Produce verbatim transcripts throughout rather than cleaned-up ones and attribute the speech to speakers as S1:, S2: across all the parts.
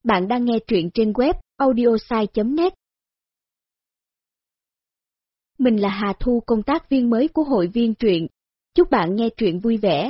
S1: Bạn đang nghe truyện trên web audiosai chấm net. Mình là Hà Thu, công tác viên mới của hội viên truyện. Chúc bạn nghe truyện vui vẻ.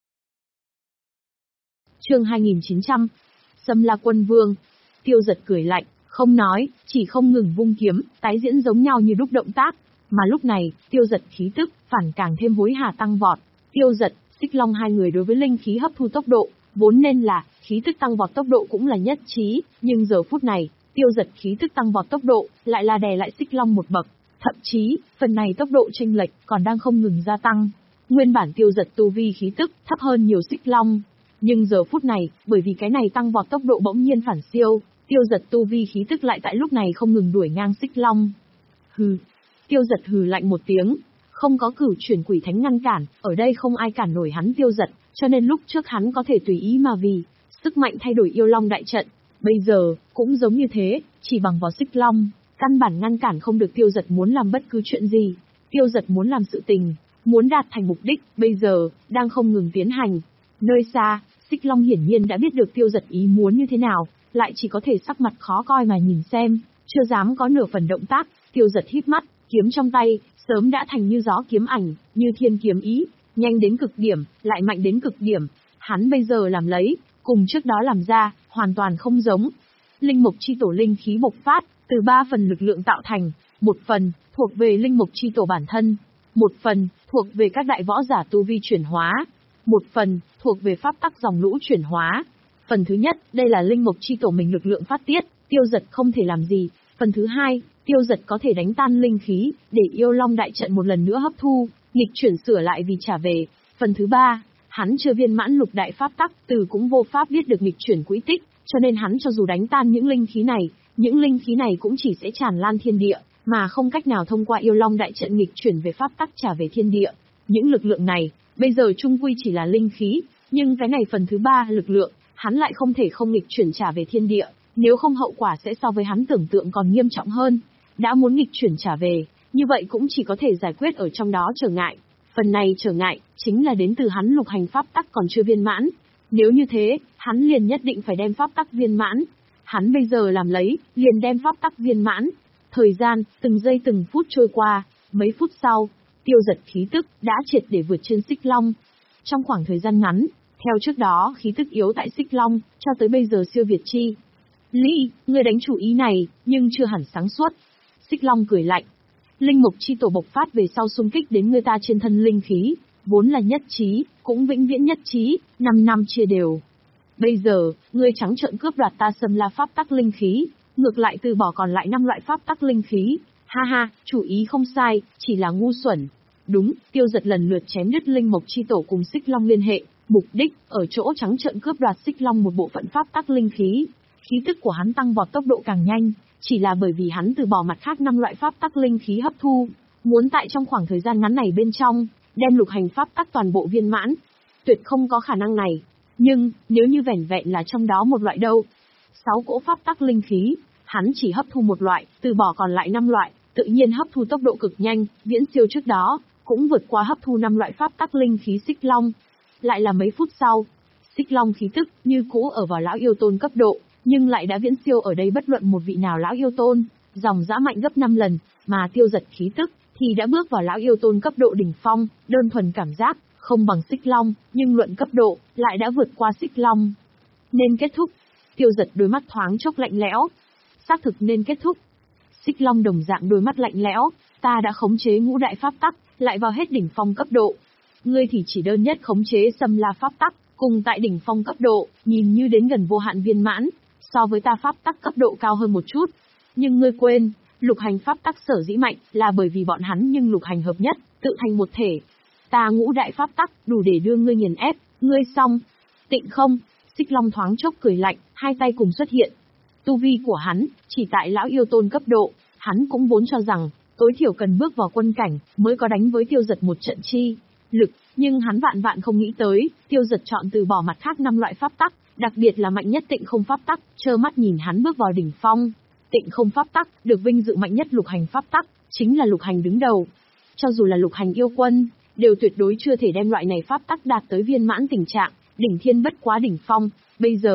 S2: Chương hai nghìn chín trăm, Sâm La Quân Vương. Tiêu Dật cười lạnh, không nói, chỉ không ngừng vung kiếm, tái diễn giống nhau như đúc động tác. Mà lúc này, Tiêu Dật khí tức phản càng thêm hối hả tăng vọt. Tiêu Dật, Xích Long hai người đối với linh khí hấp thu tốc độ, vốn nên là khí tức tăng vọt tốc độ cũng là nhất trí, nhưng giờ phút này, Tiêu Dật khí tức tăng vọt tốc độ lại là đè lại Xích Long một bậc, thậm chí, phần này tốc độ chênh lệch còn đang không ngừng gia tăng. Nguyên bản Tiêu Dật tu vi khí tức thấp hơn nhiều Xích Long, nhưng giờ phút này, bởi vì cái này tăng vọt tốc độ bỗng nhiên phản siêu, Tiêu Dật tu vi khí tức lại tại lúc này không ngừng đuổi ngang Xích Long. Hừ. Tiêu Dật hừ lạnh một tiếng, không có cửu chuyển quỷ thánh ngăn cản, ở đây không ai cản nổi hắn Tiêu Dật, cho nên lúc trước hắn có thể tùy ý mà vì sức mạnh thay đổi yêu long đại trận. Bây giờ, cũng giống như thế, chỉ bằng vào Xích Long, căn bản ngăn cản không được Tiêu Dật muốn làm bất cứ chuyện gì. Tiêu Dật muốn làm sự tình, muốn đạt thành mục đích, bây giờ, đang không ngừng tiến hành. Nơi xa, Xích Long hiển nhiên đã biết được Tiêu Dật ý muốn như thế nào, lại chỉ có thể sắc mặt khó coi mà nhìn xem, chưa dám có nửa phần động tác. Tiêu Dật híp mắt, kiếm trong tay, sớm đã thành như gió kiếm ảnh, như thiên kiếm ý, nhanh đến cực điểm, lại mạnh đến cực điểm. Hắn bây giờ làm lấy, cùng trước đó làm ra, hoàn toàn không giống. Linh mộc chi tổ linh khí bộc phát, từ ba phần lực lượng tạo thành, một phần thuộc về linh mộc chi tổ bản thân, một phần thuộc về các đại võ giả tu vi chuyển hóa, một phần thuộc về pháp tắc dòng lũ chuyển hóa. Phần thứ nhất, đây là linh mộc chi tổ mình lực lượng phát tiết, Tiêu Dật không thể làm gì. Phần thứ hai, Tiêu Dật có thể đánh tan linh khí, để yêu long đại trận một lần nữa hấp thu, nghịch chuyển sửa lại vì trả về. Phần thứ ba, hắn chưa viên mãn lục đại pháp tắc, từ cũng vô pháp biết được nghịch chuyển quỹ tích, cho nên hắn cho dù đánh tan những linh khí này, những linh khí này cũng chỉ sẽ tràn lan thiên địa, mà không cách nào thông qua yêu long đại trận nghịch chuyển về pháp tắc trả về thiên địa. Những lực lượng này, bây giờ chung quy chỉ là linh khí, nhưng cái này phần thứ ba lực lượng, hắn lại không thể không nghịch chuyển trả về thiên địa, nếu không hậu quả sẽ so với hắn tưởng tượng còn nghiêm trọng hơn. Đã muốn nghịch chuyển trả về, như vậy cũng chỉ có thể giải quyết ở trong đó trở ngại. Phần này trở ngại, chính là đến từ hắn lục hành pháp tắc còn chưa viên mãn. Nếu như thế, hắn liền nhất định phải đem pháp tắc viên mãn. Hắn bây giờ làm lấy, liền đem pháp tắc viên mãn. Thời gian, từng giây từng phút trôi qua, mấy phút sau, Tiêu Dật khí tức đã triệt để vượt trên Xích Long. Trong khoảng thời gian ngắn, theo trước đó khí tức yếu tại Xích Long, cho tới bây giờ siêu việt chi. Lý, người đánh chủ ý này, nhưng chưa hẳn sáng suốt. Xích Long cười lạnh. Linh mộc chi tổ bộc phát về sau xung kích đến người ta trên thân linh khí, vốn là nhất trí, cũng vĩnh viễn nhất trí, năm năm chia đều. Bây giờ, ngươi trắng trợn cướp đoạt ta Sâm La pháp tắc linh khí, ngược lại từ bỏ còn lại năm loại pháp tắc linh khí. Ha ha, chủ ý không sai, chỉ là ngu xuẩn. Đúng, Tiêu Dật lần lượt chém đứt linh mộc chi tổ cùng Xích Long liên hệ, mục đích ở chỗ trắng trợn cướp đoạt Xích Long một bộ phận pháp tắc linh khí. Khí tức của hắn tăng vọt tốc độ càng nhanh, chỉ là bởi vì hắn từ bỏ mặt khác năm loại pháp tắc linh khí hấp thu, muốn tại trong khoảng thời gian ngắn này bên trong, đem lục hành pháp tắc toàn bộ viên mãn. Tuyệt không có khả năng này, nhưng, nếu như vẻn vẹn là trong đó một loại đâu. Sáu cỗ pháp tắc linh khí, hắn chỉ hấp thu một loại, từ bỏ còn lại năm loại, tự nhiên hấp thu tốc độ cực nhanh, viễn siêu trước đó, cũng vượt qua hấp thu năm loại pháp tắc linh khí Xích Long. Lại là mấy phút sau, Xích Long khí tức như cũ ở vào lão yêu tôn cấp độ, nhưng lại đã viễn siêu ở đây bất luận một vị nào lão yêu tôn, dòng dã mạnh gấp năm lần, mà Tiêu Dật khí tức thì đã bước vào lão yêu tôn cấp độ đỉnh phong, đơn thuần cảm giác không bằng Xích Long, nhưng luận cấp độ lại đã vượt qua Xích Long. Nên kết thúc. Tiêu Dật đôi mắt thoáng chốc lạnh lẽo. Xác thực nên kết thúc. Xích Long đồng dạng đôi mắt lạnh lẽo, ta đã khống chế ngũ đại pháp tắc, lại vào hết đỉnh phong cấp độ. Ngươi thì chỉ đơn nhất khống chế Sâm La pháp tắc, cùng tại đỉnh phong cấp độ, nhìn như đến gần vô hạn viên mãn, so với ta pháp tắc cấp độ cao hơn một chút. Nhưng ngươi quên, lục hành pháp tắc sở dĩ mạnh là bởi vì bọn hắn nhưng lục hành hợp nhất, tự thành một thể. Ta ngũ đại pháp tắc đủ để đưa ngươi nghiền ép, ngươi xong. Tịnh không, Xích Long thoáng chốc cười lạnh, hai tay cùng xuất hiện. Tu vi của hắn, chỉ tại lão yêu tôn cấp độ, hắn cũng vốn cho rằng, tối thiểu cần bước vào quân cảnh, mới có đánh với Tiêu Dật một trận chi lực, nhưng hắn vạn vạn không nghĩ tới, Tiêu Dật chọn từ bỏ mặt khác năm loại pháp tắc, đặc biệt là mạnh nhất tịnh không pháp tắc, trơ mắt nhìn hắn bước vào đỉnh phong. Tịnh không pháp tắc, được vinh dự mạnh nhất lục hành pháp tắc, chính là lục hành đứng đầu. Cho dù là lục hành yêu quân, đều tuyệt đối chưa thể đem loại này pháp tắc đạt tới viên mãn tình trạng, đỉnh thiên bất quá đỉnh phong. Bây giờ,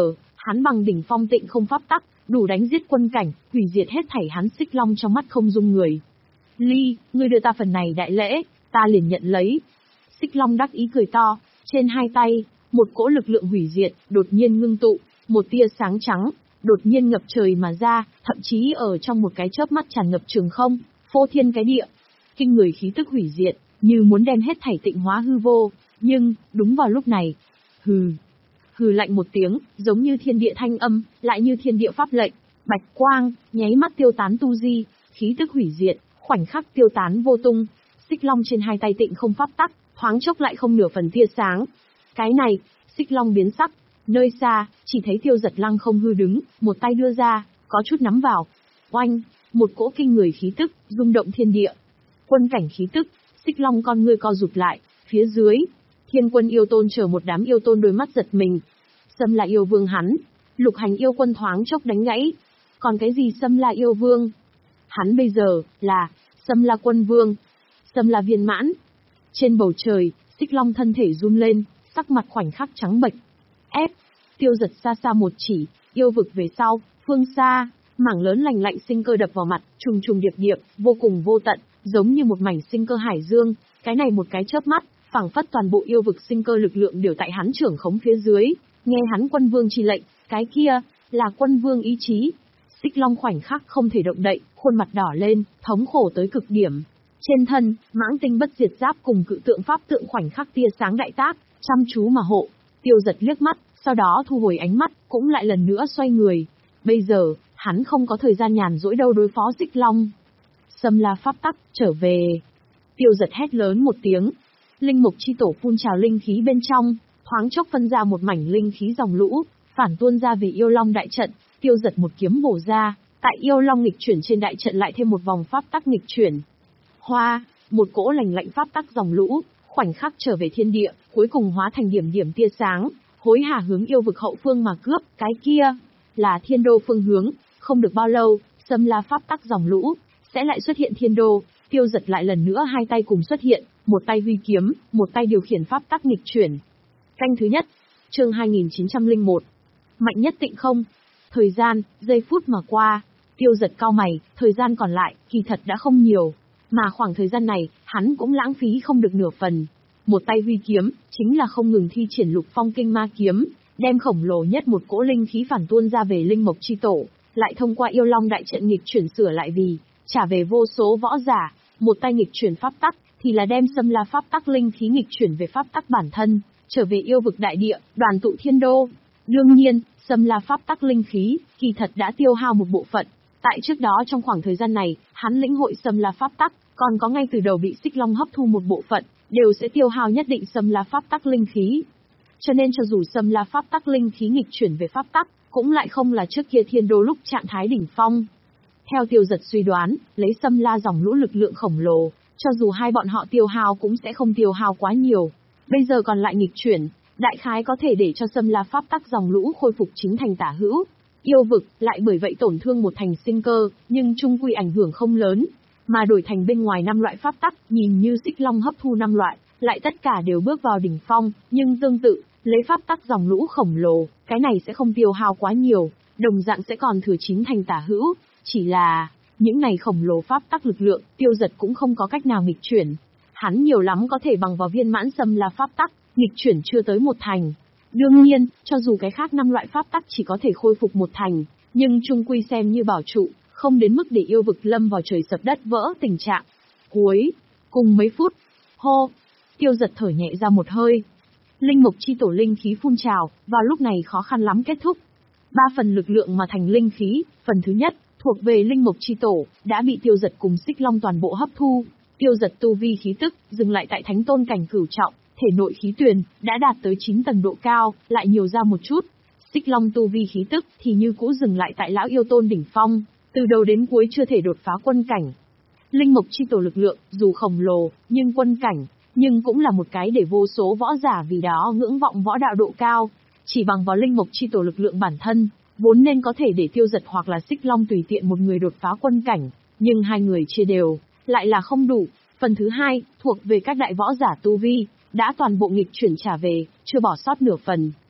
S2: Hắn bằng đỉnh phong tịnh không pháp tắc, đủ đánh giết quân cảnh, hủy diệt hết thảy hắn Xích Long trong mắt không dung người. Ly, ngươi đưa ta phần này đại lễ, ta liền nhận lấy. Xích Long đắc ý cười to, trên hai tay, một cỗ lực lượng hủy diệt, đột nhiên ngưng tụ, một tia sáng trắng, đột nhiên ngập trời mà ra, thậm chí ở trong một cái chớp mắt tràn ngập trường không, phô thiên cái địa. Kinh người khí tức hủy diệt, như muốn đem hết thảy tịnh hóa hư vô, nhưng, đúng vào lúc này, hừ, hừ lạnh một tiếng, giống như thiên địa thanh âm, lại như thiên địa pháp lệnh, bạch quang, nháy mắt tiêu tán tu di, khí tức hủy diệt, khoảnh khắc tiêu tán vô tung. Xích Long trên hai tay tịnh không pháp tắc, thoáng chốc lại không nửa phần tia sáng. Cái này, Xích Long biến sắc, nơi xa, chỉ thấy Tiêu Giật lăng không hư đứng, một tay đưa ra, có chút nắm vào. Oanh, một cỗ kinh người khí tức, rung động thiên địa. Quân cảnh khí tức, Xích Long con ngươi co rụt lại, phía dưới, Thiên Quân yêu tôn chờ một đám yêu tôn đôi mắt giật mình. Xâm La yêu vương hắn, Lục Hành yêu quân thoáng chốc đánh gãy. Còn cái gì Xâm La yêu vương? Hắn bây giờ, là, Xâm La quân vương, Xâm La viên mãn. Trên bầu trời, Xích Long thân thể run lên, sắc mặt khoảnh khắc trắng bệch. Ép, Tiêu Giật xa xa một chỉ, yêu vực về sau, phương xa, mảng lớn lành lạnh sinh cơ đập vào mặt, trùng trùng điệp điệp, vô cùng vô tận, giống như một mảnh sinh cơ hải dương. Cái này một cái chớp mắt, phảng phất toàn bộ yêu vực sinh cơ lực lượng đều tại hắn trưởng khống phía dưới. Nghe hắn quân vương chi lệnh, cái kia là quân vương ý chí. Xích Long khoảnh khắc không thể động đậy, khuôn mặt đỏ lên, thống khổ tới cực điểm. Trên thân, mãng tinh bất diệt giáp cùng cự tượng pháp tượng khoảnh khắc tia sáng đại tác, chăm chú mà hộ. Tiêu Giật liếc mắt, sau đó thu hồi ánh mắt, cũng lại lần nữa xoay người. Bây giờ, hắn không có thời gian nhàn rỗi đâu đối phó Xích Long. Xâm La pháp tắc, trở về. Tiêu Giật hét lớn một tiếng. Linh mục chi tổ phun trào linh khí bên trong, thoáng chốc phân ra một mảnh linh khí dòng lũ, phản tuôn ra về yêu long đại trận. Tiêu Giật một kiếm bổ ra, tại yêu long nghịch chuyển trên đại trận lại thêm một vòng pháp tắc nghịch chuyển. Hoa, một cỗ lành lạnh pháp tắc dòng lũ, khoảnh khắc trở về thiên địa, cuối cùng hóa thành điểm điểm tia sáng, hối hả hướng yêu vực hậu phương mà cướp. Cái kia là thiên đô phương hướng, không được bao lâu, Xâm La pháp tắc dòng lũ sẽ lại xuất hiện thiên đô. Tiêu Giật lại lần nữa hai tay cùng xuất hiện, một tay huy kiếm, một tay điều khiển pháp tắc nghịch chuyển. Canh thứ nhất, chương hai nghìn chín trăm lẻ một. Mạnh nhất tịnh không. Thời gian, giây phút mà qua, Tiêu Giật cau mày, thời gian còn lại, kỳ thật đã không nhiều. Mà khoảng thời gian này, hắn cũng lãng phí không được nửa phần. Một tay huy kiếm, chính là không ngừng thi triển lục phong kinh ma kiếm, đem khổng lồ nhất một cỗ linh khí phản tuôn ra về linh mộc chi tổ, lại thông qua yêu long đại trận nghịch chuyển sửa lại vì, trả về vô số võ giả. Một tay nghịch chuyển pháp tắc, thì là đem Xâm La pháp tắc linh khí nghịch chuyển về pháp tắc bản thân, trở về yêu vực đại địa, đoàn tụ thiên đô. Đương nhiên, Xâm La pháp tắc linh khí, kỳ thật đã tiêu hao một bộ phận. Tại trước đó trong khoảng thời gian này, hắn lĩnh hội Xâm La pháp tắc, còn có ngay từ đầu bị Xích Long hấp thu một bộ phận, đều sẽ tiêu hao nhất định Xâm La pháp tắc linh khí. Cho nên cho dù Xâm La pháp tắc linh khí nghịch chuyển về pháp tắc, cũng lại không là trước kia thiên đô lúc trạng thái đỉnh phong. Theo Tiêu Giật suy đoán, lấy Xâm La dòng lũ lực lượng khổng lồ, cho dù hai bọn họ tiêu hao cũng sẽ không tiêu hao quá nhiều. Bây giờ còn lại nghịch chuyển, đại khái có thể để cho Xâm La pháp tắc dòng lũ khôi phục chính thành tả hữu. Yêu vực lại bởi vậy tổn thương một thành sinh cơ, nhưng chung quy ảnh hưởng không lớn, mà đổi thành bên ngoài năm loại pháp tắc, nhìn như Xích Long hấp thu năm loại, lại tất cả đều bước vào đỉnh phong, nhưng tương tự, lấy pháp tắc dòng lũ khổng lồ, cái này sẽ không tiêu hao quá nhiều, đồng dạng sẽ còn thừa chín thành tả hữu, chỉ là những này khổng lồ pháp tắc lực lượng, Tiêu Giật cũng không có cách nào nghịch chuyển. Hắn nhiều lắm có thể bằng vào viên mãn Xâm La pháp tắc, nghịch chuyển chưa tới một thành. Đương nhiên, cho dù cái khác năm loại pháp tắc chỉ có thể khôi phục một thành, nhưng chung quy xem như bảo trụ, không đến mức để yêu vực lâm vào trời sập đất vỡ tình trạng. Cuối cùng mấy phút, hô, Tiêu Giật thở nhẹ ra một hơi. Linh mộc chi tổ linh khí phun trào, vào lúc này khó khăn lắm kết thúc. Ba phần lực lượng mà thành linh khí, phần thứ nhất, thuộc về linh mộc chi tổ, đã bị Tiêu Giật cùng Xích Long toàn bộ hấp thu. Tiêu Giật tu vi khí tức, dừng lại tại thánh tôn cảnh cửu trọng, thể nội khí tuyền, đã đạt tới chín tầng độ cao, lại nhiều ra một chút. Xích Long tu vi khí tức, thì như cũ dừng lại tại lão yêu tôn đỉnh phong, từ đầu đến cuối chưa thể đột phá quân cảnh. Linh mộc chi tổ lực lượng, dù khổng lồ, nhưng quân cảnh, nhưng cũng là một cái để vô số võ giả vì đó ngưỡng vọng võ đạo độ cao. Chỉ bằng vào linh mộc chi tổ lực lượng bản thân, vốn nên có thể để Tiêu Giật hoặc là Xích Long tùy tiện một người đột phá quân cảnh, nhưng hai người chia đều, lại là không đủ. Phần thứ hai, thuộc về các đại võ giả tu vi, đã toàn bộ nghịch chuyển trả về, chưa bỏ sót nửa phần.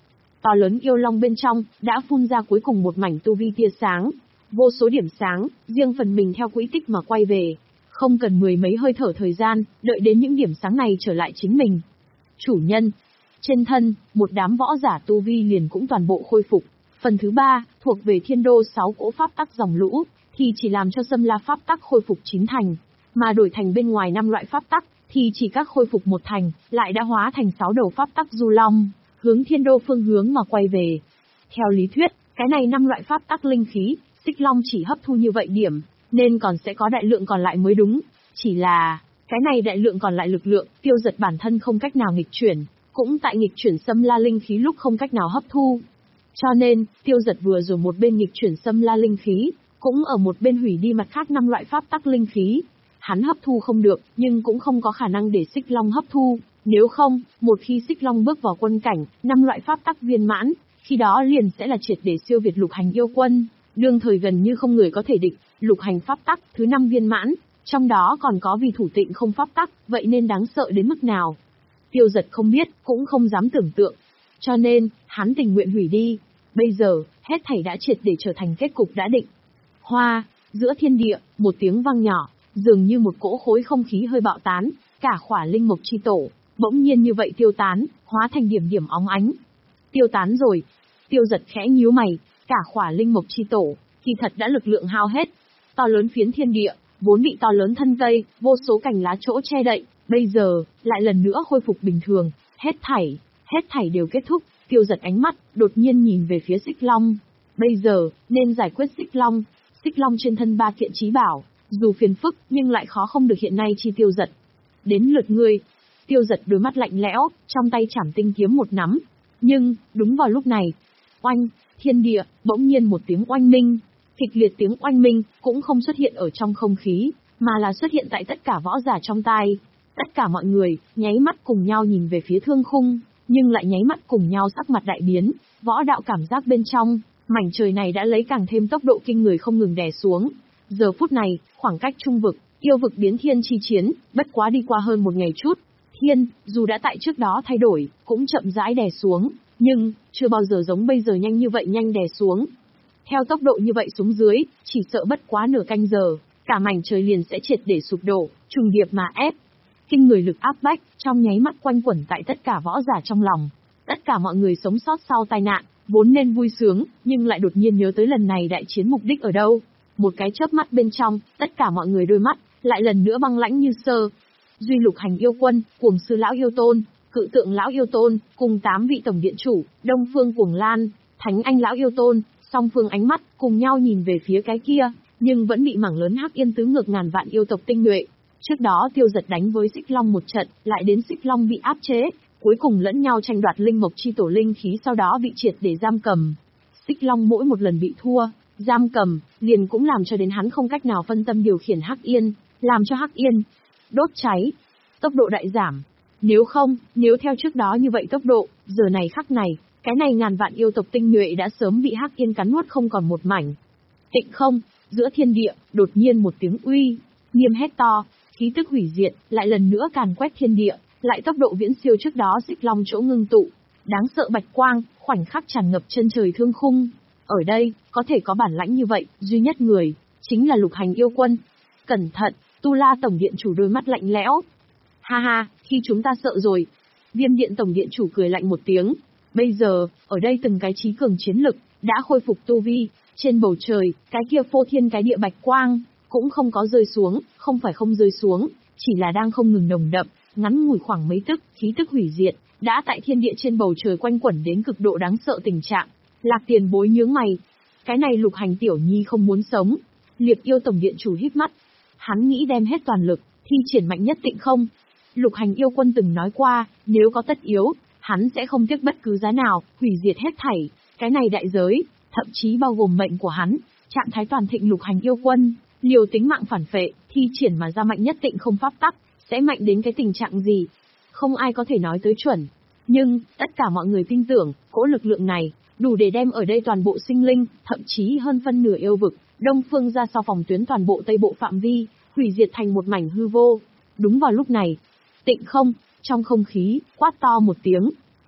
S2: To lớn yêu long bên trong, đã phun ra cuối cùng một mảnh tu vi tia sáng. Vô số điểm sáng, riêng phần mình theo quỹ tích mà quay về. Không cần mười mấy hơi thở thời gian, đợi đến những điểm sáng này trở lại chính mình. Chủ nhân. Trên thân, một đám võ giả tu vi liền cũng toàn bộ khôi phục. Phần thứ ba, thuộc về thiên đô sáu cỗ pháp tắc dòng lũ, thì chỉ làm cho Sâm La pháp tắc khôi phục chín thành. Mà đổi thành bên ngoài năm loại pháp tắc, thì chỉ các khôi phục một thành, lại đã hóa thành sáu đầu pháp tắc du long, hướng thiên đô phương hướng mà quay về. Theo lý thuyết, cái này năm loại pháp tắc linh khí, Xích Long chỉ hấp thu như vậy điểm, nên còn sẽ có đại lượng còn lại mới đúng. Chỉ là, cái này đại lượng còn lại lực lượng, Tiêu Dật bản thân không cách nào nghịch chuyển, cũng tại nghịch chuyển Sâm La linh khí lúc không cách nào hấp thu. Cho nên, Tiêu Dật vừa rồi một bên nghịch chuyển Sâm La linh khí, cũng ở một bên hủy đi mặt khác năm loại pháp tắc linh khí. Hắn hấp thu không được, nhưng cũng không có khả năng để Xích Long hấp thu. Nếu không, một khi Xích Long bước vào quân cảnh, năm loại pháp tắc viên mãn, khi đó liền sẽ là triệt để siêu việt Lục Hành yêu quân. Đương thời gần như không người có thể địch, Lục Hành pháp tắc thứ năm viên mãn, trong đó còn có vì thủ tịnh không pháp tắc, vậy nên đáng sợ đến mức nào. Tiêu Dật không biết, cũng không dám tưởng tượng. Cho nên, hắn tình nguyện hủy đi. Bây giờ, hết thảy đã triệt để trở thành kết cục đã định. Hoa, giữa thiên địa, một tiếng vang nhỏ, dường như một cỗ khối không khí hơi bạo tán, cả khỏa linh mộc chi tổ, bỗng nhiên như vậy tiêu tán, hóa thành điểm điểm óng ánh. Tiêu tán rồi. Tiêu Dật khẽ nhíu mày, cả khỏa linh mộc chi tổ, kỳ thật đã lực lượng hao hết. To lớn phiến thiên địa, vốn bị to lớn thân cây, vô số cành lá chỗ che đậy, bây giờ, lại lần nữa khôi phục bình thường, hết thảy, hết thảy đều kết thúc. Tiêu Dật ánh mắt, đột nhiên nhìn về phía Xích Long. Bây giờ, nên giải quyết Xích Long. Xích Long trên thân ba kiện trí bảo, dù phiền phức, nhưng lại khó không được hiện nay chi Tiêu Dật. Đến lượt ngươi. Tiêu Dật đôi mắt lạnh lẽo, trong tay chảm tinh kiếm một nắm. Nhưng, đúng vào lúc này, oanh, thiên địa, bỗng nhiên một tiếng oanh minh. Kịch liệt tiếng oanh minh, cũng không xuất hiện ở trong không khí, mà là xuất hiện tại tất cả võ giả trong tai. Tất cả mọi người, nháy mắt cùng nhau nhìn về phía thương khung, nhưng lại nháy mắt cùng nhau sắc mặt đại biến, võ đạo cảm giác bên trong, mảnh trời này đã lấy càng thêm tốc độ kinh người không ngừng đè xuống. Giờ phút này, khoảng cách trung vực, yêu vực biến thiên chi chiến, bất quá đi qua hơn một ngày chút. Thiên, dù đã tại trước đó thay đổi, cũng chậm rãi đè xuống, nhưng, chưa bao giờ giống bây giờ nhanh như vậy nhanh đè xuống. Theo tốc độ như vậy xuống dưới, chỉ sợ bất quá nửa canh giờ, cả mảnh trời liền sẽ triệt để sụp đổ, trùng điệp mà ép. Kinh người lực áp bách, trong nháy mắt quanh quẩn tại tất cả võ giả trong lòng. Tất cả mọi người sống sót sau tai nạn, vốn nên vui sướng, nhưng lại đột nhiên nhớ tới lần này đại chiến mục đích ở đâu. Một cái chớp mắt bên trong, tất cả mọi người đôi mắt, lại lần nữa băng lãnh như sơ. Duy Lục Hành yêu quân, Cuồng Sư Lão yêu tôn, Cự Tượng Lão yêu tôn, cùng tám vị tổng điện chủ, Đông Phương Cuồng Lan, Thánh Anh Lão yêu tôn, song phương ánh mắt, cùng nhau nhìn về phía cái kia, nhưng vẫn bị mảng lớn Hắc Yên tứ ngược ngàn vạn yêu tộc tinh nhuệ. Trước đó Tiêu Dật đánh với Xích Long một trận, lại đến Xích Long bị áp chế, cuối cùng lẫn nhau tranh đoạt linh mộc chi tổ linh khí, sau đó bị triệt để giam cầm. Xích Long mỗi một lần bị thua, giam cầm, liền cũng làm cho đến hắn không cách nào phân tâm điều khiển Hắc Yên, làm cho Hắc Yên đốt cháy, tốc độ đại giảm. Nếu không, nếu theo trước đó như vậy tốc độ, giờ này khắc này, cái này ngàn vạn yêu tộc tinh nhuệ đã sớm bị Hắc Yên cắn nuốt không còn một mảnh. Tịnh không, giữa thiên địa, đột nhiên một tiếng uy nghiêm hét to, khí tức hủy diệt, lại lần nữa càn quét thiên địa, lại tốc độ viễn siêu trước đó Xích Long chỗ ngưng tụ. Đáng sợ bạch quang, khoảnh khắc tràn ngập chân trời thương khung. Ở đây, có thể có bản lãnh như vậy, duy nhất người, chính là Lục Hành yêu quân. Cẩn thận, Tu La tổng điện chủ đôi mắt lạnh lẽo. Ha ha, khi chúng ta sợ rồi. Viêm điện tổng điện chủ cười lạnh một tiếng. Bây giờ, ở đây từng cái trí cường chiến lực, đã khôi phục tu vi, trên bầu trời, cái kia phô thiên cái địa bạch quang, cũng không có rơi xuống, không phải không rơi xuống, chỉ là đang không ngừng nồng đậm, ngắn ngủi khoảng mấy tức, khí tức hủy diệt, đã tại thiên địa trên bầu trời quanh quẩn đến cực độ đáng sợ tình trạng. Lạc Tiền Bối nhướng mày. Cái này Lục Hành tiểu nhi không muốn sống. Liệp yêu tổng điện chủ híp mắt. Hắn nghĩ đem hết toàn lực, thi triển mạnh nhất Tịnh không. Lục Hành yêu quân từng nói qua, nếu có tất yếu, hắn sẽ không tiếc bất cứ giá nào, hủy diệt hết thảy. Cái này đại giới, thậm chí bao gồm mệnh của hắn, trạng thái toàn thịnh Lục Hành yêu quân, liều tính mạng phản phệ, thi triển mà ra mạnh nhất Tịnh không pháp tắc, sẽ mạnh đến cái tình trạng gì? Không ai có thể nói tới chuẩn. Nhưng, tất cả mọi người tin tưởng, cỗ lực lượng này, đủ để đem ở đây toàn bộ sinh linh, thậm chí hơn phân nửa yêu vực, Đông Phương ra sau phòng tuyến toàn bộ Tây Bộ phạm vi, hủy diệt thành một mảnh hư vô. Đúng vào lúc này, Tịnh không, trong không khí, quát to một tiếng.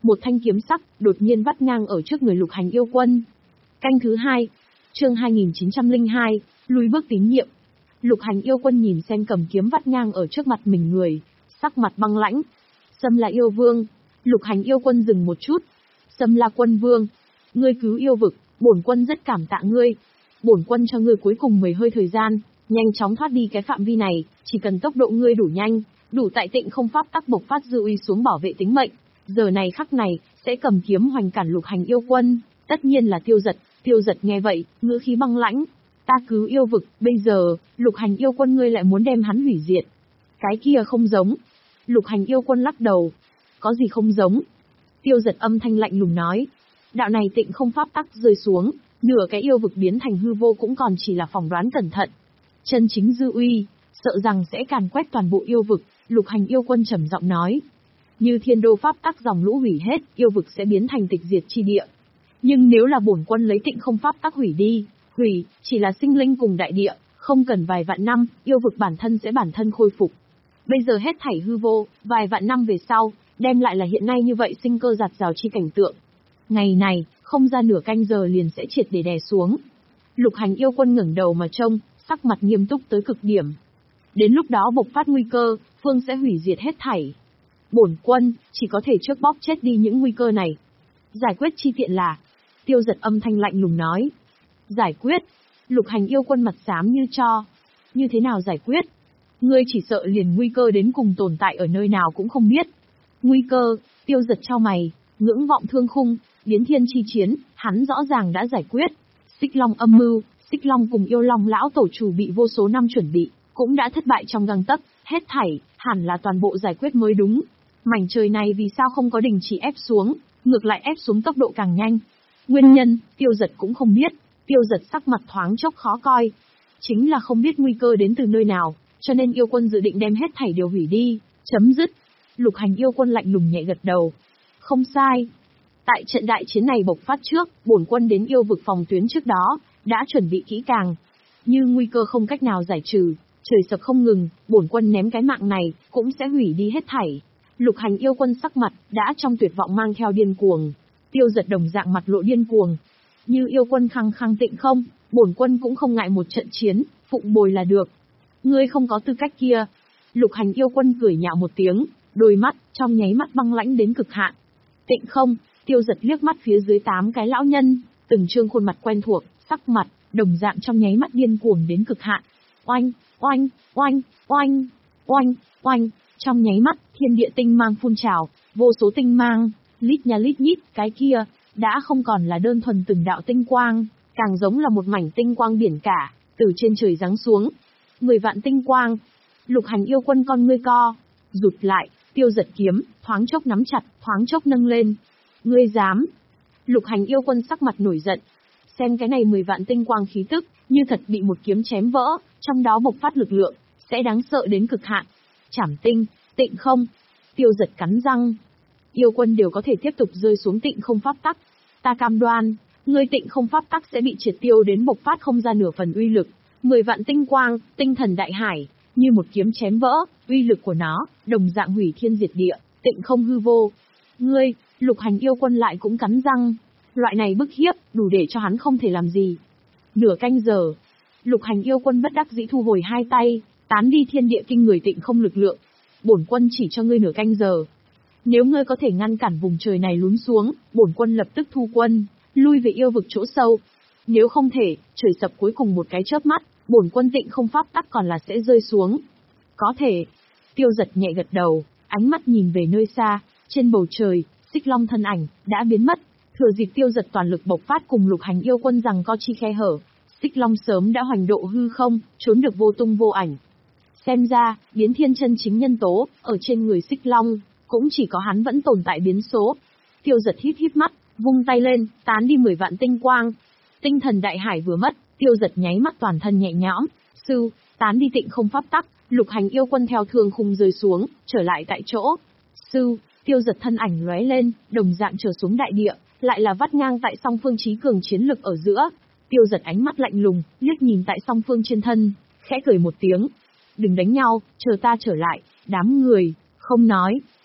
S2: một thanh kiếm sắc đột nhiên vắt ngang ở trước người Lục Hành yêu quân. Canh thứ hai, chương hai nghìn chín trăm lẻ hai, lùi bước tín nhiệm. Lục Hành yêu quân nhìn xem cầm kiếm vắt ngang ở trước mặt mình người, sắc mặt băng lãnh. Sâm La yêu vương. Lục Hành yêu quân dừng một chút. Sâm La quân vương, ngươi cứu yêu vực, bổn quân rất cảm tạ ngươi. Bổn quân cho ngươi cuối cùng mười hơi thời gian, nhanh chóng thoát đi cái phạm vi này, chỉ cần tốc độ ngươi đủ nhanh, đủ tại Tịnh Không pháp tắc bộc phát dư uy xuống bảo vệ tính mệnh. Giờ này khắc này, sẽ cầm kiếm hoành cản Lục Hành yêu quân, tất nhiên là Tiêu Dật. Tiêu Dật nghe vậy, ngữ khí băng lãnh. Ta cứu yêu vực, bây giờ, Lục Hành yêu quân ngươi lại muốn đem hắn hủy diệt. Cái kia không giống. Lục Hành yêu quân lắc đầu. Có gì không giống? Tiêu Dật âm thanh lạnh lùng nói. Đạo này Tịnh Không pháp tắc rơi xuống, nửa cái yêu vực biến thành hư vô cũng còn chỉ là phỏng đoán cẩn thận. Chân chính dư uy, sợ rằng sẽ càn quét toàn bộ yêu vực. Lục Hành yêu quân trầm giọng nói. Như thiên đô pháp tắc dòng lũ hủy hết, yêu vực sẽ biến thành tịch diệt chi địa. Nhưng nếu là bổn quân lấy Tịnh Không pháp tắc hủy đi, hủy, chỉ là sinh linh cùng đại địa, không cần vài vạn năm, yêu vực bản thân sẽ bản thân khôi phục. Bây giờ hết thảy hư vô, vài vạn năm về sau, đem lại là hiện nay như vậy sinh cơ giạt rào chi cảnh tượng. Ngày này, không ra nửa canh giờ liền sẽ triệt để đè xuống. Lục Hành yêu quân ngẩng đầu mà trông, sắc mặt nghiêm túc tới cực điểm. Đến lúc đó bộc phát nguy cơ, phương sẽ hủy diệt hết thảy. Bổn quân, chỉ có thể trước bóp chết đi những nguy cơ này. Giải quyết chi tiện là, Tiêu Dật âm thanh lạnh lùng nói. Giải quyết, Lục Hành yêu quân mặt xám như tro. Như thế nào giải quyết? Ngươi chỉ sợ liền nguy cơ đến cùng tồn tại ở nơi nào cũng không biết. Nguy cơ, Tiêu Dật trao mày, ngưỡng vọng thương khung, biến thiên chi chiến, hắn rõ ràng đã giải quyết. Xích Long âm mưu, Xích Long cùng yêu Long lão tổ chủ bị vô số năm chuẩn bị, cũng đã thất bại trong gang tấc, hết thảy, hẳn là toàn bộ giải quyết mới đúng. Mảnh trời này vì sao không có đình chỉ ép xuống, ngược lại ép xuống tốc độ càng nhanh. Nguyên nhân, Tiêu Dật cũng không biết, Tiêu Dật sắc mặt thoáng chốc khó coi. Chính là không biết nguy cơ đến từ nơi nào, cho nên yêu quân dự định đem hết thảy đều hủy đi, chấm dứt. Lục Hành yêu quân lạnh lùng nhẹ gật đầu. Không sai. Tại trận đại chiến này bộc phát trước, bổn quân đến yêu vực phòng tuyến trước đó, đã chuẩn bị kỹ càng. Như nguy cơ không cách nào giải trừ, trời sập không ngừng, bổn quân ném cái mạng này, cũng sẽ hủy đi hết thảy. Lục Hành yêu quân sắc mặt, đã trong tuyệt vọng mang theo điên cuồng. Tiêu Dật đồng dạng mặt lộ điên cuồng. Như yêu quân khăng khăng Tịnh Không, bổn quân cũng không ngại một trận chiến, phụng bồi là được. Ngươi không có tư cách kia. Lục Hành yêu quân cười nhạo một tiếng, đôi mắt, trong nháy mắt băng lãnh đến cực hạn. Tịnh Không, Tiêu Dật liếc mắt phía dưới tám cái lão nhân, từng trương khuôn mặt quen thuộc, sắc mặt, đồng dạng trong nháy mắt điên cuồng đến cực hạn. Oanh, oanh, oanh, oanh, oanh, oanh, trong nháy mắt, thiên địa tinh mang phun trào, vô số tinh mang, lít nha lít nhít, cái kia, đã không còn là đơn thuần từng đạo tinh quang, càng giống là một mảnh tinh quang biển cả, từ trên trời giáng xuống. Mười vạn tinh quang. Lục Hành yêu quân con ngươi co, rụt lại, Tiêu Dật kiếm, thoáng chốc nắm chặt, thoáng chốc nâng lên. Ngươi dám? Lục Hành yêu quân sắc mặt nổi giận. Xem cái này mười vạn tinh quang khí tức, như thật bị một kiếm chém vỡ, trong đó bộc phát lực lượng, sẽ đáng sợ đến cực hạn. Trảm tinh, Tịnh Không. Tiêu Dật cắn răng. Yêu quân đều có thể tiếp tục rơi xuống Tịnh Không pháp tắc. Ta cam đoan, ngươi Tịnh Không pháp tắc sẽ bị triệt tiêu đến bộc phát không ra nửa phần uy lực. Mười vạn tinh quang, tinh thần đại hải, như một kiếm chém vỡ, uy lực của nó, đồng dạng hủy thiên diệt địa, Tịnh Không hư vô. Ngươi, Lục Hành yêu quân lại cũng cắn răng. Loại này bức hiếp, đủ để cho hắn không thể làm gì. Nửa canh giờ, Lục Hành yêu quân bất đắc dĩ thu hồi hai tay, tán đi thiên địa kinh người Tịnh Không lực lượng. Bổn quân chỉ cho ngươi nửa canh giờ. Nếu ngươi có thể ngăn cản vùng trời này lún xuống, bổn quân lập tức thu quân, lui về yêu vực chỗ sâu. Nếu không thể, trời sập cuối cùng một cái chớp mắt, bổn quân Tịnh Không pháp tắc còn là sẽ rơi xuống. Có thể. Tiêu Dật nhẹ gật đầu, ánh mắt nhìn về nơi xa, trên bầu trời, Xích Long thân ảnh đã biến mất. Thừa dịp Tiêu Dật toàn lực bộc phát cùng Lục Hành yêu quân rằng co chi khe hở, Xích Long sớm đã hoành độ hư không, trốn được vô tung vô ảnh. Xem ra, biến thiên chân chính nhân tố, ở trên người Xích Long, cũng chỉ có hắn vẫn tồn tại biến số. Tiêu Dật híp híp mắt, vung tay lên, tán đi mười vạn tinh quang. Tinh thần đại hải vừa mất, Tiêu Dật nháy mắt toàn thân nhẹ nhõm, sư, tán đi Tịnh Không pháp tắc, Lục Hành yêu quân theo thương khung rơi xuống, trở lại tại chỗ. Sư, Tiêu Dật thân ảnh lóe lên, đồng dạng trở xuống đại địa, lại là vắt ngang tại song phương chí cường chiến lực ở giữa. Tiêu Dật ánh mắt lạnh lùng, liếc nhìn tại song phương trên thân, khẽ cười một tiếng. Đừng đánh nhau, chờ ta trở lại, đám người, không nói. Tiêu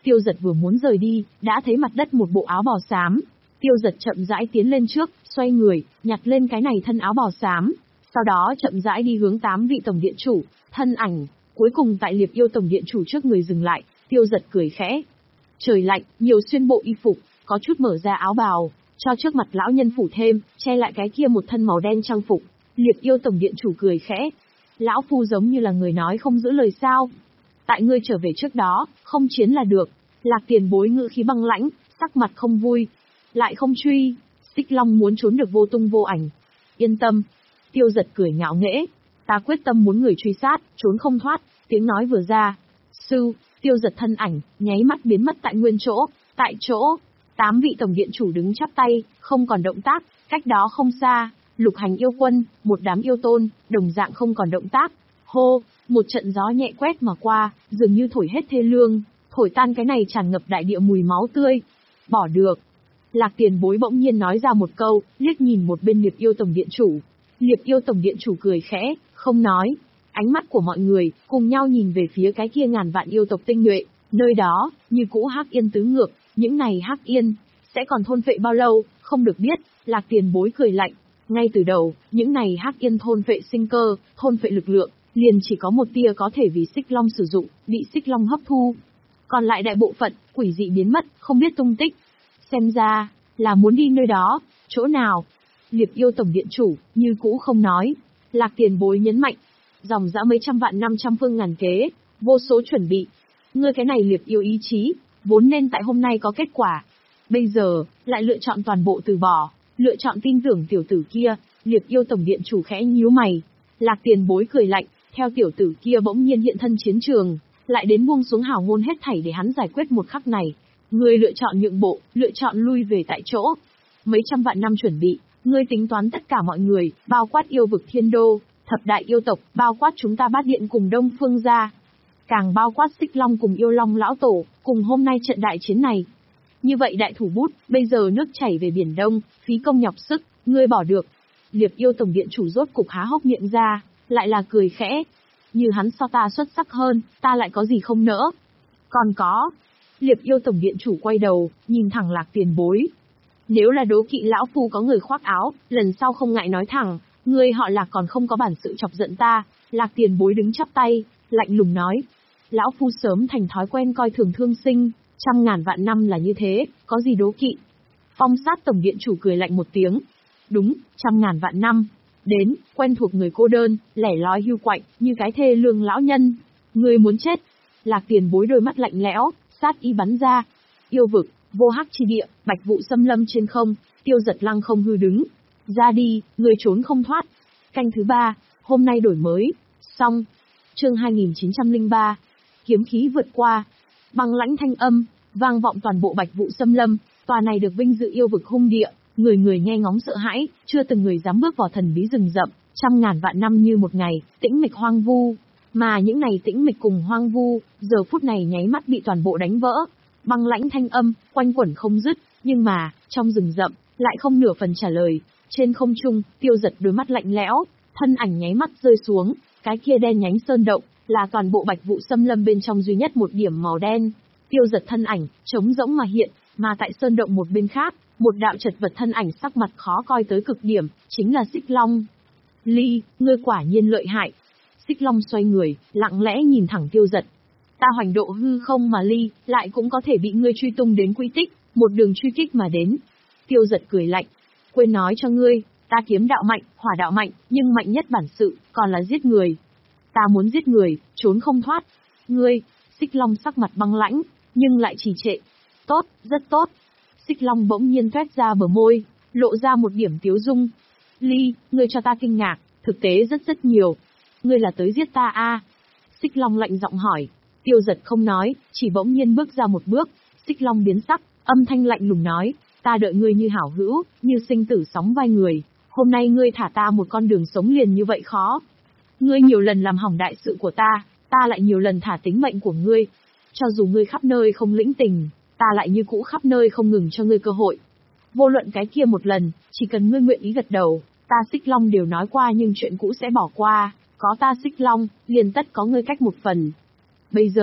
S2: Tiêu Giật vừa muốn rời đi, đã thấy mặt đất một bộ áo bào xám. Tiêu Giật chậm rãi tiến lên trước, xoay người, nhặt lên cái này thân áo bào xám. Sau đó chậm rãi đi hướng tám vị tổng điện chủ, thân ảnh. Cuối cùng tại Liệp Yêu tổng điện chủ trước người dừng lại, Tiêu Giật cười khẽ. Trời lạnh, nhiều xuyên bộ y phục, có chút mở ra áo bào, cho trước mặt lão nhân phủ thêm, che lại cái kia một thân màu đen trang phục. Liệp Yêu tổng điện chủ cười khẽ. Lão phu giống như là người nói không giữ lời sao. Tại ngươi trở về trước đó, không chiến là được. Lạc Tiền Bối ngữ khí băng lãnh, sắc mặt không vui. Lại không truy, Xích Long muốn trốn được vô tung vô ảnh. Yên tâm. Tiêu Giật cười ngạo nghễ. Ta quyết tâm muốn người truy sát, trốn không thoát. Tiếng nói vừa ra. Sư, Tiêu Giật thân ảnh, nháy mắt biến mất tại nguyên chỗ. Tại chỗ, tám vị tổng điện chủ đứng chắp tay, không còn động tác. Cách đó không xa, Lục Hành yêu quân, một đám yêu tôn, đồng dạng không còn động tác. Hô, một trận gió nhẹ quét mà qua, dường như thổi hết thê lương, thổi tan cái này tràn ngập đại địa mùi máu tươi. Bỏ được. Lạc Tiền Bối bỗng nhiên nói ra một câu, liếc nhìn một bên Liệp Yêu tổng điện chủ. Liệp Yêu tổng điện chủ cười khẽ, không nói. Ánh mắt của mọi người, cùng nhau nhìn về phía cái kia ngàn vạn yêu tộc tinh nhuệ, nơi đó, như cũ Hắc Yên tứ ngược, những này Hắc Yên, sẽ còn thôn phệ bao lâu, không được biết. Lạc Tiền Bối cười lạnh. Ngay từ đầu, những này Hắc Yên thôn phệ sinh cơ, thôn phệ lực lượng, liền chỉ có một tia có thể vì Xích Long sử dụng, bị Xích Long hấp thu. Còn lại đại bộ phận, quỷ dị biến mất, không biết tung tích. Xem ra, là muốn đi nơi đó, chỗ nào? Liệp Yêu tổng điện chủ, như cũ không nói. Lạc Tiền Bối nhấn mạnh, dòng dã mấy trăm vạn năm trăm phương ngàn kế, vô số chuẩn bị. Ngươi cái này Liệp Yêu ý chí, vốn nên tại hôm nay có kết quả. Bây giờ, lại lựa chọn toàn bộ từ bỏ, lựa chọn tin tưởng tiểu tử kia. Liệp Yêu tổng điện chủ khẽ nhíu mày. Lạc Tiền Bối cười lạnh, theo tiểu tử kia bỗng nhiên hiện thân chiến trường, lại đến buông xuống hào ngôn hết thảy để hắn giải quyết một khắc này. Ngươi lựa chọn nhượng bộ, lựa chọn lui về tại chỗ. Mấy trăm vạn năm chuẩn bị, ngươi tính toán tất cả mọi người, bao quát yêu vực thiên đô, thập đại yêu tộc, bao quát chúng ta Bát Điện cùng Đông Phương gia, càng bao quát Xích Long cùng Yêu Long lão tổ, cùng hôm nay trận đại chiến này. Như vậy đại thủ bút, bây giờ nước chảy về biển Đông, phí công nhọc sức, ngươi bỏ được. Liệp Yêu tổng điện chủ rốt cục há hốc miệng ra, lại là cười khẽ. Như hắn so ta xuất sắc hơn, ta lại có gì không nỡ. Còn có. Liệp Yêu tổng điện chủ quay đầu, nhìn thẳng Lạc Tiền Bối. Nếu là đố kỵ lão phu có người khoác áo, lần sau không ngại nói thẳng, ngươi họ Lạc còn không có bản sự chọc giận ta. Lạc Tiền Bối đứng chắp tay, lạnh lùng nói. Lão phu sớm thành thói quen coi thường thương sinh, trăm ngàn vạn năm là như thế, có gì đố kỵ. Phong Sát tổng điện chủ cười lạnh một tiếng. Đúng, trăm ngàn vạn năm. Đến, quen thuộc người cô đơn, lẻ loi hưu quạnh, như cái thê lương lão nhân. Ngươi muốn chết. Lạc Tiền Bối đôi mắt lạnh lẽo, sát ý bắn ra. Yêu vực, vô hắc chi địa, bạch vụ xâm lâm trên không, Tiêu Giật lăng không hư đứng. Ra đi, ngươi trốn không thoát. Canh thứ ba, hôm nay đổi mới. Xong. Chương hai nghìn chín trăm lẻ ba. Kiếm khí vượt qua. Băng lãnh thanh âm, vang vọng toàn bộ bạch vụ xâm lâm. Tòa này được vinh dự yêu vực hung địa, người người nghe ngóng sợ hãi, chưa từng người dám bước vào thần bí rừng rậm, trăm ngàn vạn năm như một ngày, tĩnh mịch hoang vu. Mà những này tĩnh mịch cùng hoang vu, giờ phút này nháy mắt bị toàn bộ đánh vỡ. Băng lãnh thanh âm, quanh quẩn không dứt, nhưng mà, trong rừng rậm, lại không nửa phần trả lời. Trên không trung, Tiêu Giật đôi mắt lạnh lẽo, thân ảnh nháy mắt rơi xuống, cái kia đen nhánh sơn động, là toàn bộ bạch vụ xâm lâm bên trong duy nhất một điểm màu đen. Tiêu Giật thân ảnh, trống rỗng mà hiện, mà tại sơn động một bên khác, một đạo chật vật thân ảnh sắc mặt khó coi tới cực điểm, chính là Xích Long. Ly, ngươi quả nhiên lợi hại. Xích Long xoay người, lặng lẽ nhìn thẳng Tiêu Giật. Ta hoành độ hư không mà Ly, lại cũng có thể bị ngươi truy tung đến quy tích, một đường truy kích mà đến. Tiêu Giật cười lạnh. Quên nói cho ngươi, ta kiếm đạo mạnh, hỏa đạo mạnh, nhưng mạnh nhất bản sự, còn là giết người. Ta muốn giết người, trốn không thoát. Ngươi, Xích Long sắc mặt băng lãnh, nhưng lại trì trệ. Tốt, rất tốt. Xích Long bỗng nhiên toét ra bờ môi, lộ ra một điểm tiếu dung. Ly, ngươi cho ta kinh ngạc, thực tế rất rất nhiều. Ngươi là tới giết ta a? À? Xích Long lạnh giọng hỏi. Tiêu Giật không nói, chỉ bỗng nhiên bước ra một bước. Xích Long biến sắc, âm thanh lạnh lùng nói, ta đợi ngươi như hảo hữu, như sinh tử sóng vai người. Hôm nay ngươi thả ta một con đường sống liền như vậy khó. Ngươi nhiều lần làm hỏng đại sự của ta, ta lại nhiều lần thả tính mệnh của ngươi. Cho dù ngươi khắp nơi không lĩnh tình, ta lại như cũ khắp nơi không ngừng cho ngươi cơ hội. Vô luận cái kia một lần, chỉ cần ngươi nguyện ý gật đầu, ta Xích Long đều nói qua nhưng chuyện cũ sẽ bỏ qua, có ta Xích Long, liền tất có ngươi cách một phần. Bây giờ,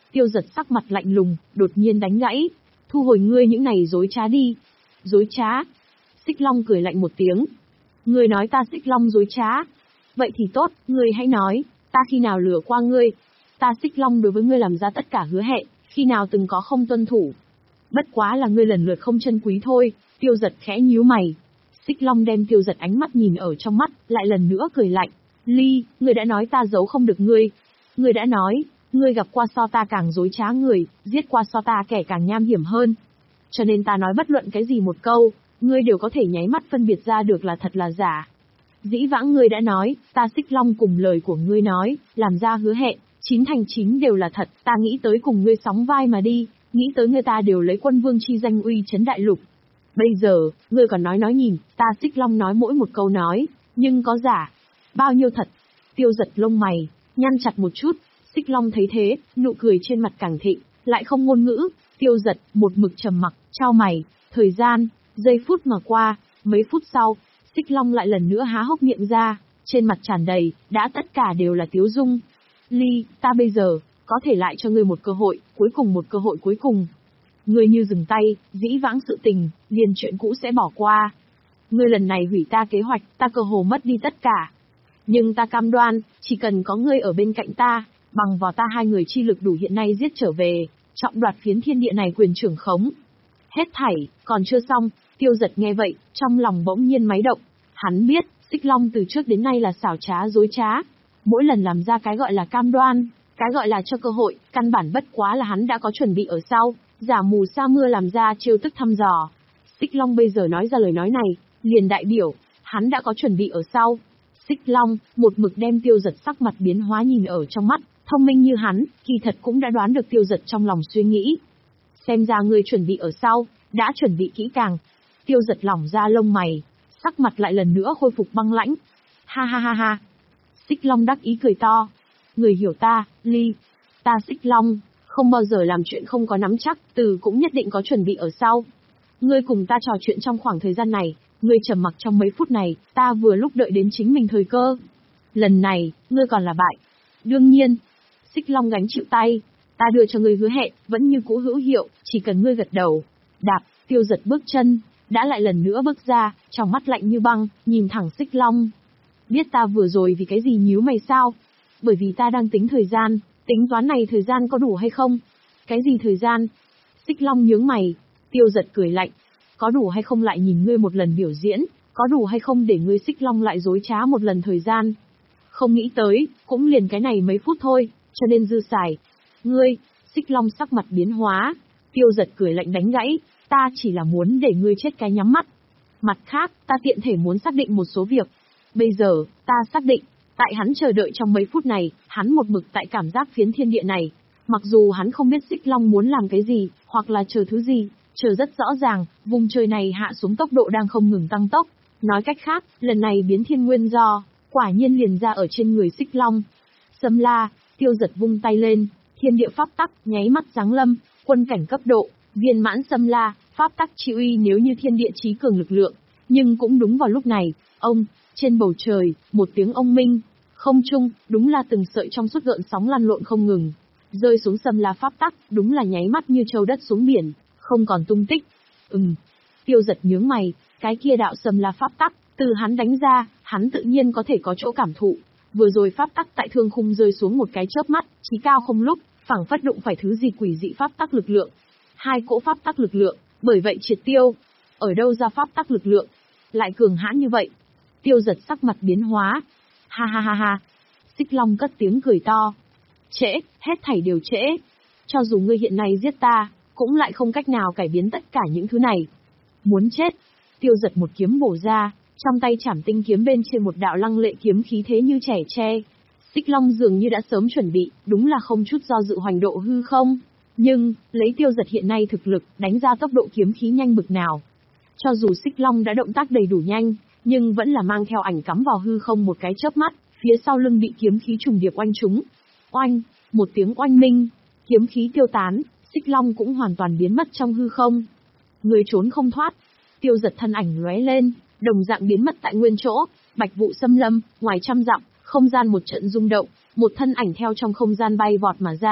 S2: Tiêu Giật sắc mặt lạnh lùng, đột nhiên đánh gãy. Thu hồi ngươi những này dối trá đi. Dối trá? Xích Long cười lạnh một tiếng. Ngươi nói ta Xích Long dối trá? Vậy thì tốt, ngươi hãy nói, ta khi nào lừa qua ngươi? Ta Xích Long đối với ngươi làm ra tất cả hứa hẹn, khi nào từng có không tuân thủ? Bất quá là ngươi lần lượt không chân quý thôi. Tiêu Giật khẽ nhíu mày. Xích Long đem Tiêu Giật ánh mắt nhìn ở trong mắt, lại lần nữa cười lạnh. Ly, ngươi đã nói ta giấu không được ngươi. Ngươi đã nói, ngươi gặp qua so ta càng dối trá người, giết qua so ta kẻ càng nham hiểm hơn. Cho nên ta nói bất luận cái gì một câu, ngươi đều có thể nháy mắt phân biệt ra được là thật là giả. Dĩ vãng ngươi đã nói, ta Xích Long cùng lời của ngươi nói, làm ra hứa hẹn, chín thành chín đều là thật, ta nghĩ tới cùng ngươi sóng vai mà đi, nghĩ tới người ta đều lấy quân vương chi danh uy chấn đại lục. Bây giờ, ngươi còn nói nói nhìn, ta Xích Long nói mỗi một câu nói, nhưng có giả. Bao nhiêu thật? Tiêu Giật lông mày, nhăn chặt một chút. Xích Long thấy thế, nụ cười trên mặt càng thịnh, lại không ngôn ngữ. Tiêu Giật một mực trầm mặc, chau mày. Thời gian, giây phút mà qua, mấy phút sau, Xích Long lại lần nữa há hốc miệng ra, trên mặt tràn đầy, đã tất cả đều là tiếu dung. Ly, ta bây giờ, có thể lại cho ngươi một cơ hội, cuối cùng một cơ hội cuối cùng. Ngươi như dừng tay, dĩ vãng sự tình, liền chuyện cũ sẽ bỏ qua. Ngươi lần này hủy ta kế hoạch, ta cơ hồ mất đi tất cả. Nhưng ta cam đoan, chỉ cần có ngươi ở bên cạnh ta, bằng vào ta hai người chi lực đủ hiện nay giết trở về, trọng đoạt phiến thiên địa này quyền trưởng khống. Hết thảy, còn chưa xong. Tiêu Giật nghe vậy, trong lòng bỗng nhiên máy động. Hắn biết, Xích Long từ trước đến nay là xảo trá dối trá. Mỗi lần làm ra cái gọi là cam đoan, cái gọi là cho cơ hội, căn bản bất quá là hắn đã có chuẩn bị ở sau, giả mù sa mưa làm ra chiêu thức thăm dò. Xích Long bây giờ nói ra lời nói này, liền đại biểu, hắn đã có chuẩn bị ở sau. Xích Long, một mực đem Tiêu Giật sắc mặt biến hóa nhìn ở trong mắt, thông minh như hắn, kỳ thật cũng đã đoán được Tiêu Giật trong lòng suy nghĩ. Xem ra ngươi chuẩn bị ở sau, đã chuẩn bị kỹ càng. Tiêu Giật lỏng ra lông mày, sắc mặt lại lần nữa khôi phục băng lãnh. Ha ha ha ha. Xích Long đắc ý cười to. Người hiểu ta, Ly. Ta Xích Long, không bao giờ làm chuyện không có nắm chắc, từ cũng nhất định có chuẩn bị ở sau. Ngươi cùng ta trò chuyện trong khoảng thời gian này, ngươi trầm mặc trong mấy phút này, ta vừa lúc đợi đến chính mình thời cơ. Lần này, ngươi còn là bại. Đương nhiên. Xích Long gánh chịu tay. Ta đưa cho ngươi hứa hẹn, vẫn như cũ hữu hiệu, chỉ cần ngươi gật đầu. Đạp, Tiêu Giật bước chân, đã lại lần nữa bước ra, trong mắt lạnh như băng, nhìn thẳng Xích Long. Biết ta vừa rồi vì cái gì nhíu mày sao? Bởi vì ta đang tính thời gian, tính toán này thời gian có đủ hay không? Cái gì thời gian? Xích Long nhướng mày, Tiêu Giật cười lạnh. Có đủ hay không lại nhìn ngươi một lần biểu diễn, có đủ hay không để ngươi Xích Long lại dối trá một lần thời gian? Không nghĩ tới, cũng liền cái này mấy phút thôi, cho nên dư xài. Ngươi, Xích Long sắc mặt biến hóa, Tiêu Giật cười lạnh đánh gãy, ta chỉ là muốn để ngươi chết cái nhắm mắt. Mặt khác, ta tiện thể muốn xác định một số việc. Bây giờ, ta xác định, tại hắn chờ đợi trong mấy phút này, hắn một mực tại cảm giác phiến thiên địa này. Mặc dù hắn không biết Xích Long muốn làm cái gì, hoặc là chờ thứ gì, chờ rất rõ ràng, vùng trời này hạ xuống tốc độ đang không ngừng tăng tốc. Nói cách khác, lần này biến thiên nguyên do, quả nhiên liền ra ở trên người Xích Long. Xâm la, Tiêu Giật vung tay lên, thiên địa pháp tắc, nháy mắt giáng lâm, quân cảnh cấp độ, viên mãn xâm la, pháp tắc chi uy nếu như thiên địa chí cường lực lượng. Nhưng cũng đúng vào lúc này, ông, trên bầu trời, một tiếng ông minh, không trung, đúng là từng sợi trong suốt gợn sóng lăn lộn không ngừng. Rơi xuống xâm la pháp tắc, đúng là nháy mắt như châu đất xuống biển, không còn tung tích. Ừm, Tiêu Giật nhướng mày, cái kia đạo xâm la pháp tắc, từ hắn đánh ra, hắn tự nhiên có thể có chỗ cảm thụ. Vừa rồi pháp tắc tại thương khung rơi xuống một cái chớp mắt, chí cao không lúc, phảng phất đụng phải thứ gì quỷ dị pháp tắc lực lượng. Hai cỗ pháp tắc lực lượng, bởi vậy triệt tiêu. Ở đâu ra pháp tắc lực lượng? Lại cường hãn như vậy? Tiêu Giật sắc mặt biến hóa. Ha ha ha ha. Xích Long cất tiếng cười to. Trễ, hết thảy đều trễ. Cho dù ngươi hiện nay giết ta, cũng lại không cách nào cải biến tất cả những thứ này. Muốn chết. Tiêu Giật một kiếm bổ ra, trong tay chảm tinh kiếm bên trên một đạo lăng lệ kiếm khí thế như trẻ tre. Xích Long dường như đã sớm chuẩn bị, đúng là không chút do dự hoành độ hư không. Nhưng, lấy Tiêu Giật hiện nay thực lực, đánh ra tốc độ kiếm khí nhanh bực nào. Cho dù Xích Long đã động tác đầy đủ nhanh, nhưng vẫn là mang theo ảnh cắm vào hư không một cái chớp mắt, phía sau lưng bị kiếm khí trùng điệp oanh trúng. Oanh, một tiếng oanh minh, kiếm khí tiêu tán, Xích Long cũng hoàn toàn biến mất trong hư không. Người trốn không thoát. Tiêu Giật thân ảnh lóe lên, đồng dạng biến mất tại nguyên chỗ, bạch vụ xâm lâm, ngoài trăm dặm, không gian một trận rung động, một thân ảnh theo trong không gian bay vọt mà ra,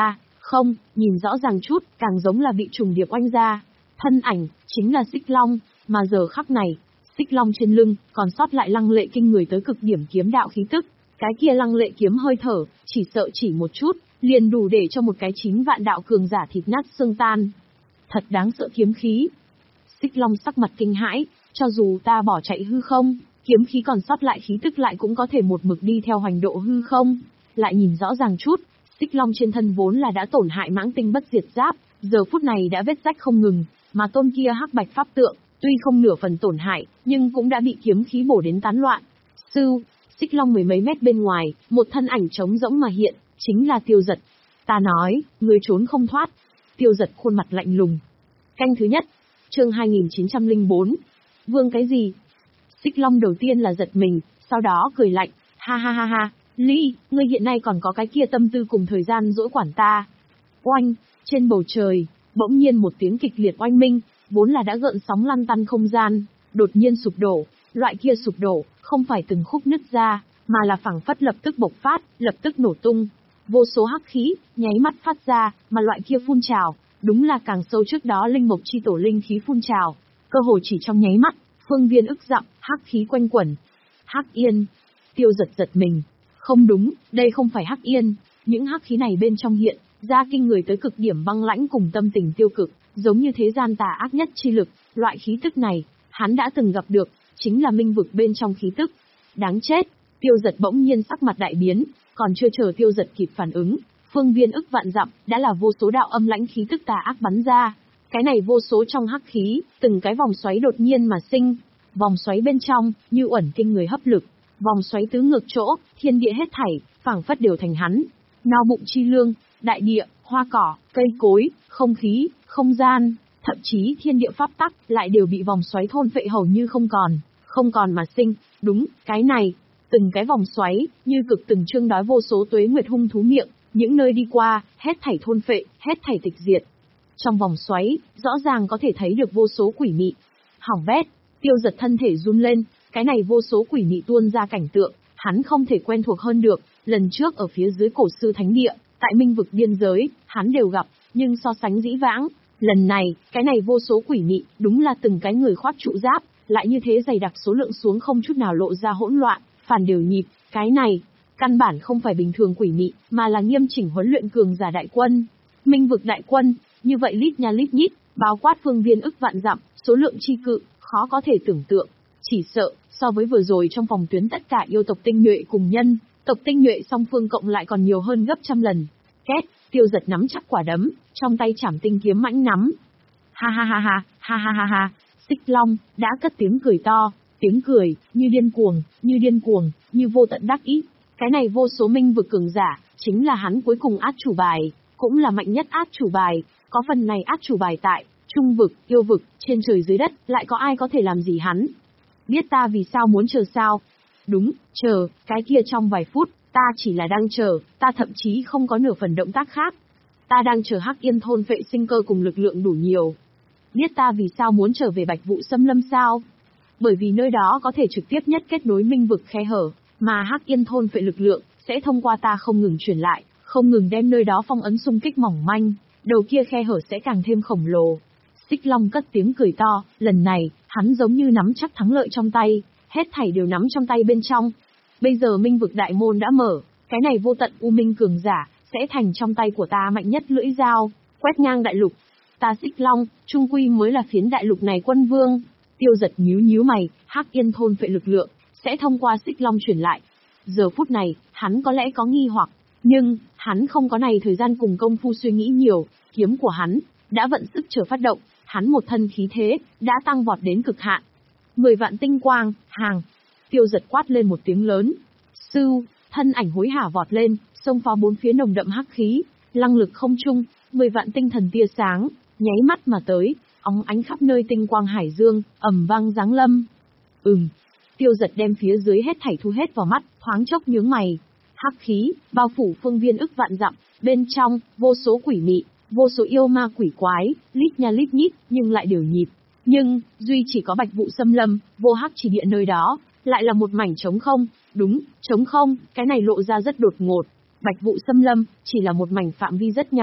S2: Không, nhìn rõ ràng chút, càng giống là bị trùng điệp oanh ra. Thân ảnh, chính là Xích Long, mà giờ khắc này, Xích Long trên lưng, còn sót lại lăng lệ kinh người tới cực điểm kiếm đạo khí tức. Cái kia lăng lệ kiếm hơi thở, chỉ sợ chỉ một chút, liền đủ để cho một cái chín vạn đạo cường giả thịt nát xương tan. Thật đáng sợ kiếm khí. Xích Long sắc mặt kinh hãi, cho dù ta bỏ chạy hư không, kiếm khí còn sót lại khí tức lại cũng có thể một mực đi theo hoành độ hư không. Lại nhìn rõ ràng chút, Xích Long trên thân vốn là đã tổn hại mãng tinh bất diệt giáp, giờ phút này đã vết rách không ngừng, mà tôn kia hắc bạch pháp tượng, tuy không nửa phần tổn hại, nhưng cũng đã bị kiếm khí bổ đến tán loạn. Sưu, Xích Long mười mấy mét bên ngoài, một thân ảnh trống rỗng mà hiện, chính là Tiêu Dật. Ta nói, người trốn không thoát. Tiêu Dật khuôn mặt lạnh lùng. Canh thứ nhất, chương hai nghìn chín trăm lẻ bốn. Vương cái gì? Xích Long đầu tiên là giật mình, sau đó cười lạnh, ha ha ha ha, Ly, ngươi hiện nay còn có cái kia tâm tư cùng thời gian dỗi quản ta. Oanh, trên bầu trời, bỗng nhiên một tiếng kịch liệt oanh minh, vốn là đã gợn sóng lăn tăn không gian, đột nhiên sụp đổ, loại kia sụp đổ, không phải từng khúc nứt ra, mà là phẳng phất lập tức bộc phát, lập tức nổ tung. Vô số hắc khí, nháy mắt phát ra, mà loại kia phun trào, đúng là càng sâu trước đó linh mộc chi tổ linh khí phun trào, cơ hồ chỉ trong nháy mắt, phương viên ức dặm, hắc khí quanh quẩn. Hắc yên, Tiêu Dật giật mình. Không đúng, đây không phải hắc yên, những hắc khí này bên trong hiện ra kinh người tới cực điểm băng lãnh cùng tâm tình tiêu cực, giống như thế gian tà ác nhất chi lực, loại khí tức này, hắn đã từng gặp được, chính là minh vực bên trong khí tức. Đáng chết, Tiêu Dật bỗng nhiên sắc mặt đại biến, còn chưa chờ Tiêu Dật kịp phản ứng, phương viên ức vạn dặm, đã là vô số đạo âm lãnh khí tức tà ác bắn ra. Cái này vô số trong hắc khí, từng cái vòng xoáy đột nhiên mà sinh, vòng xoáy bên trong, như uẩn kinh người hấp lực, vòng xoáy tứ ngược chỗ, thiên địa hết thảy, phảng phất đều thành hắn. No bụng chi lương, đại địa, hoa cỏ, cây cối, không khí, không gian, thậm chí thiên địa pháp tắc, lại đều bị vòng xoáy thôn phệ hầu như không còn, không còn mà sinh. Đúng, cái này, từng cái vòng xoáy, như cực từng trương đói vô số tuế nguyệt hung thú miệng, những nơi đi qua, hết thảy thôn phệ, hết thảy tịch diệt. Trong vòng xoáy, rõ ràng có thể thấy được vô số quỷ mị. Hỏng bét, Tiêu Dật thân thể run lên, cái này vô số quỷ mị tuôn ra cảnh tượng, hắn không thể quen thuộc hơn được, lần trước ở phía dưới cổ sư thánh địa, tại minh vực biên giới, hắn đều gặp, nhưng so sánh dĩ vãng, lần này, cái này vô số quỷ mị, đúng là từng cái người khoác trụ giáp, lại như thế dày đặc số lượng xuống không chút nào lộ ra hỗn loạn, phản đều nhịp, cái này, căn bản không phải bình thường quỷ mị, mà là nghiêm chỉnh huấn luyện cường giả đại quân. Minh vực đại quân, như vậy lít nha lít nhít, bao quát phương viên ức vạn dặm, số lượng chi cự, khó có thể tưởng tượng. Chỉ sợ, so với vừa rồi trong phòng tuyến tất cả yêu tộc tinh nhuệ cùng nhân, tộc tinh nhuệ song phương cộng lại còn nhiều hơn gấp trăm lần. Két, Tiêu Dật nắm chắc quả đấm, trong tay chảm tinh kiếm mãnh nắm. Ha ha ha ha, ha ha ha ha, Xích Long, đã cất tiếng cười to, tiếng cười, như điên cuồng, như điên cuồng, như vô tận đắc ý. Cái này vô số minh vực cường giả, chính là hắn cuối cùng át chủ bài, cũng là mạnh nhất át chủ bài, có phần này át chủ bài tại, trung vực, yêu vực, trên trời dưới đất, lại có ai có thể làm gì hắn. Biết ta vì sao muốn chờ sao? Đúng, chờ, cái kia trong vài phút, ta chỉ là đang chờ, ta thậm chí không có nửa phần động tác khác. Ta đang chờ Hắc Yên thôn phệ sinh cơ cùng lực lượng đủ nhiều. Biết ta vì sao muốn trở về Bạch Vụ Xâm Lâm sao? Bởi vì nơi đó có thể trực tiếp nhất kết nối minh vực khe hở, mà Hắc Yên thôn phệ lực lượng, sẽ thông qua ta không ngừng truyền lại, không ngừng đem nơi đó phong ấn xung kích mỏng manh, đầu kia khe hở sẽ càng thêm khổng lồ. Xích Long cất tiếng cười to, lần này, hắn giống như nắm chắc thắng lợi trong tay, hết thảy đều nắm trong tay bên trong. Bây giờ minh vực đại môn đã mở, cái này vô tận u minh cường giả, sẽ thành trong tay của ta mạnh nhất lưỡi dao, quét ngang đại lục. Ta Xích Long, trung quy mới là phiến đại lục này quân vương. Tiêu Dật nhíu nhíu mày, Hắc Yên thôn phệ lực lượng, sẽ thông qua Xích Long truyền lại. Giờ phút này, hắn có lẽ có nghi hoặc, nhưng, hắn không có này thời gian cùng công phu suy nghĩ nhiều, kiếm của hắn, đã vận sức chờ phát động, hắn một thân khí thế, đã tăng vọt đến cực hạn. Mười vạn tinh quang, hàng. Tiêu Dật quát lên một tiếng lớn. Sưu, thân ảnh hối hả vọt lên, xông phá bốn phía nồng đậm hắc khí, lăng lực không trung, mười vạn tinh thần tia sáng, nháy mắt mà tới, óng ánh khắp nơi tinh quang hải dương, ầm vang giáng lâm. Ừm. Tiêu Dật đem phía dưới hết thảy thu hết vào mắt, thoáng chốc nhướng mày. Hắc khí, bao phủ phương viên ức vạn dặm, bên trong, vô số quỷ mị, vô số yêu ma quỷ quái, lít nha lít nhít, nhưng lại đều nhịp. Nhưng, duy chỉ có Bạch Vụ Xâm Lâm, vô hắc chỉ địa nơi đó, lại là một mảnh trống không. Đúng, trống không, cái này lộ ra rất đột ngột. Bạch Vụ Xâm Lâm, chỉ là một mảnh phạm vi rất nhỏ,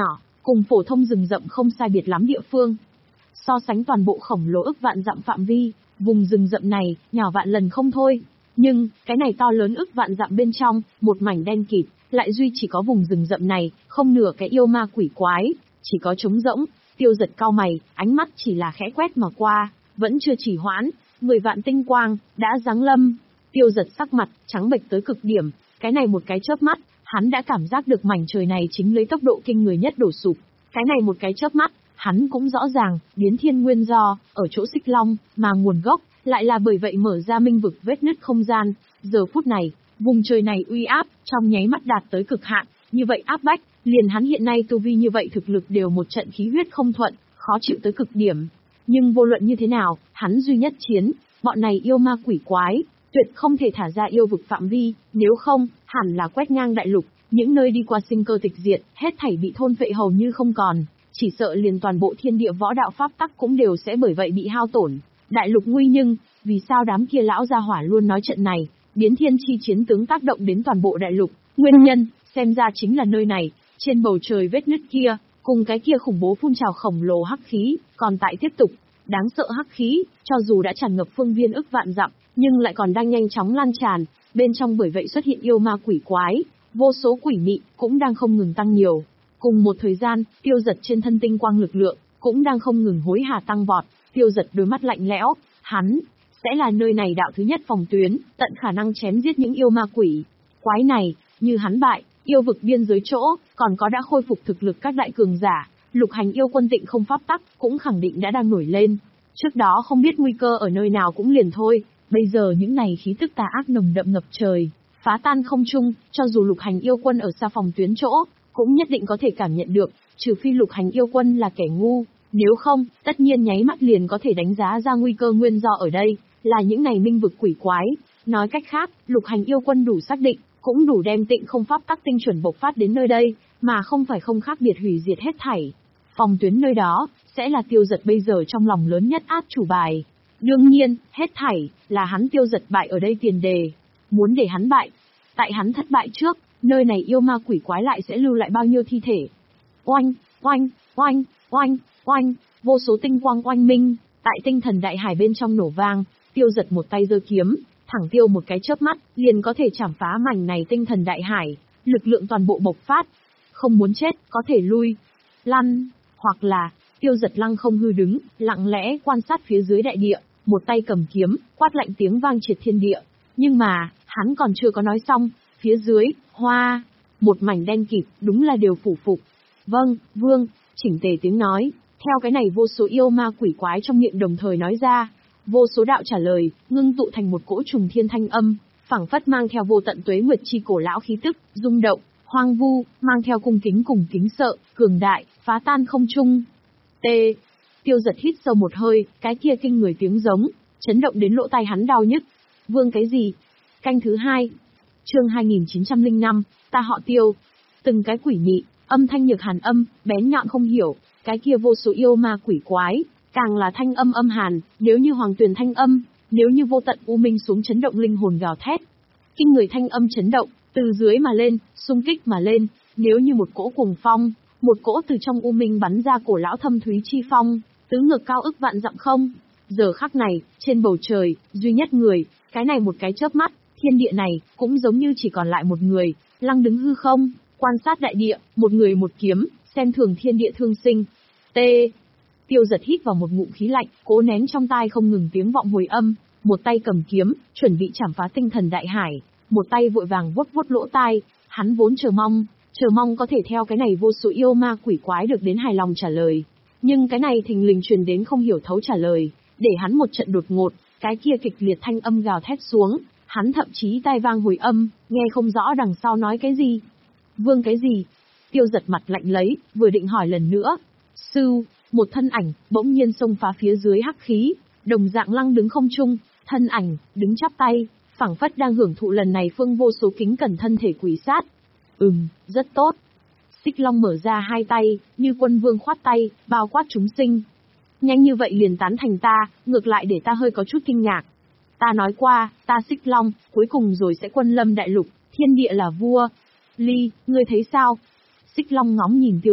S2: cùng phổ thông rừng rậm không sai biệt lắm địa phương. So sánh toàn bộ khổng lồ ức vạn dặm phạm vi, vùng rừng rậm này, nhỏ vạn lần không thôi. Nhưng, cái này to lớn ức vạn dặm bên trong, một mảnh đen kịt, lại duy chỉ có vùng rừng rậm này, không nửa cái yêu ma quỷ quái, chỉ có trống rỗng. Tiêu Giật cau mày, ánh mắt chỉ là khẽ quét mà qua, vẫn chưa chỉ hoãn, mười vạn tinh quang, đã giáng lâm. Tiêu Giật sắc mặt, trắng bệch tới cực điểm, cái này một cái chớp mắt, hắn đã cảm giác được mảnh trời này chính lấy tốc độ kinh người nhất đổ sụp. Cái này một cái chớp mắt, hắn cũng rõ ràng, biến thiên nguyên do, ở chỗ Xích Long, mà nguồn gốc, lại là bởi vậy mở ra minh vực vết nứt không gian. Giờ phút này, vùng trời này uy áp, trong nháy mắt đạt tới cực hạn, như vậy áp bách, liền hắn hiện nay tu vi như vậy thực lực đều một trận khí huyết không thuận, khó chịu tới cực điểm. Nhưng vô luận như thế nào, hắn duy nhất chiến, bọn này yêu ma quỷ quái, tuyệt không thể thả ra yêu vực phạm vi, nếu không, hẳn là quét ngang đại lục, những nơi đi qua sinh cơ tịch diệt, hết thảy bị thôn phệ hầu như không còn, chỉ sợ liền toàn bộ thiên địa võ đạo pháp tắc cũng đều sẽ bởi vậy bị hao tổn. Đại lục nguy nhưng, vì sao đám kia lão gia hỏa luôn nói trận này, biến thiên chi chiến tướng tác động đến toàn bộ đại lục, nguyên nhân, xem ra chính là nơi này, trên bầu trời vết nứt kia, cùng cái kia khủng bố phun trào khổng lồ hắc khí, còn tại tiếp tục, đáng sợ hắc khí, cho dù đã tràn ngập phương viên ức vạn dặm, nhưng lại còn đang nhanh chóng lan tràn, bên trong bởi vậy xuất hiện yêu ma quỷ quái, vô số quỷ mị, cũng đang không ngừng tăng nhiều. Cùng một thời gian, Tiêu Giật trên thân tinh quang lực lượng, cũng đang không ngừng hối hả tăng vọt. Tiêu Giật đôi mắt lạnh lẽo, hắn sẽ là nơi này đạo thứ nhất phòng tuyến, tận khả năng chém giết những yêu ma quỷ quái này, như hắn bại, yêu vực biên giới chỗ, còn có đã khôi phục thực lực các đại cường giả, lục hành yêu quân tịnh không pháp tắc, cũng khẳng định đã đang nổi lên. Trước đó không biết nguy cơ ở nơi nào cũng liền thôi, bây giờ những này khí tức tà ác nồng đậm ngập trời, phá tan không trung, cho dù lục hành yêu quân ở xa phòng tuyến chỗ, cũng nhất định có thể cảm nhận được, trừ phi lục hành yêu quân là kẻ ngu, nếu không, tất nhiên nháy mắt liền có thể đánh giá ra nguy cơ nguyên do ở đây, là những này minh vực quỷ quái. Nói cách khác, lục hành yêu quân đủ xác định, cũng đủ đem tịnh không pháp tắc tinh chuẩn bộc phát đến nơi đây, mà không phải không khác biệt hủy diệt hết thảy. Phòng tuyến nơi đó, sẽ là Tiêu Giật bây giờ trong lòng lớn nhất át chủ bài. Đương nhiên, hết thảy, là hắn Tiêu Giật bại ở đây tiền đề. Muốn để hắn bại, tại hắn thất bại trước, nơi này yêu ma quỷ quái lại sẽ lưu lại bao nhiêu thi thể. Oanh, oanh, oanh, oanh, oanh, vô số tinh quang oanh minh, tại tinh thần đại hải bên trong nổ vang, Tiêu Giật một tay giơ kiếm, thẳng tiêu một cái chớp mắt, liền có thể chảm phá mảnh này tinh thần đại hải, lực lượng toàn bộ bộc phát. Không muốn chết, có thể lui, lăn, hoặc là, Tiêu Giật lăng không hư đứng, lặng lẽ quan sát phía dưới đại địa, một tay cầm kiếm, quát lạnh tiếng vang triệt thiên địa. Nhưng mà, hắn còn chưa có nói xong, phía dưới, hoa, một mảnh đen kịt, đúng là đều phủ phục. Vâng, vương, chỉnh tề tiếng nói, theo cái này vô số yêu ma quỷ quái trong miệng đồng thời nói ra, vô số đạo trả lời, ngưng tụ thành một cỗ trùng thiên thanh âm, phảng phất mang theo vô tận tuế nguyệt chi cổ lão khí tức, rung động, hoang vu, mang theo cung kính cùng kính sợ, cường đại, phá tan không trung. T. Tiêu Giật hít sâu một hơi, cái kia kinh người tiếng giống, chấn động đến lỗ tai hắn đau nhức. Vương cái gì? Canh thứ hai. Chương hai nghìn chín trăm lẻ năm, ta họ Tiêu. Từng cái quỷ nhị, âm thanh nhược hàn âm, bén nhọn không hiểu, cái kia vô số yêu ma quỷ quái, càng là thanh âm âm hàn, nếu như hoàng tuyền thanh âm, nếu như vô tận u minh xuống chấn động linh hồn gào thét. Kinh người thanh âm chấn động, từ dưới mà lên, xung kích mà lên, nếu như một cỗ cuồng phong, một cỗ từ trong u minh bắn ra cổ lão thâm thúy chi phong, tứ ngược cao ức vạn dặm không. Giờ khắc này, trên bầu trời, duy nhất người, cái này một cái chớp mắt, thiên địa này, cũng giống như chỉ còn lại một người, lăng đứng hư không, quan sát đại địa, một người một kiếm, xem thường thiên địa thương sinh. T. Tiêu Giật hít vào một ngụm khí lạnh, cố nén trong tai không ngừng tiếng vọng hồi âm, một tay cầm kiếm, chuẩn bị chảm phá tinh thần đại hải, một tay vội vàng vuốt vuốt lỗ tai, hắn vốn chờ mong, chờ mong có thể theo cái này vô số yêu ma quỷ quái được đến hài lòng trả lời. Nhưng cái này thình lình truyền đến không hiểu thấu trả lời, để hắn một trận đột ngột, cái kia kịch liệt thanh âm gào thét xuống, hắn thậm chí tai vang hồi âm, nghe không rõ đằng sau nói cái gì. Vương cái gì? Tiêu Giật mặt lạnh lấy, vừa định hỏi lần nữa. Sư, một thân ảnh, bỗng nhiên xông phá phía dưới hắc khí, đồng dạng lăng đứng không trung, thân ảnh, đứng chắp tay, phảng phất đang hưởng thụ lần này phương vô số kính cẩn thân thể quỷ sát. Ừm, rất tốt. Xích Long mở ra hai tay, như quân vương khoát tay, bao quát chúng sinh. Nhanh như vậy liền tán thành ta, ngược lại để ta hơi có chút kinh ngạc. Ta nói qua, ta Xích Long, cuối cùng rồi sẽ quân lâm đại lục, thiên địa là vua. Ly, ngươi thấy sao? Xích Long ngóng nhìn Tiêu Giật,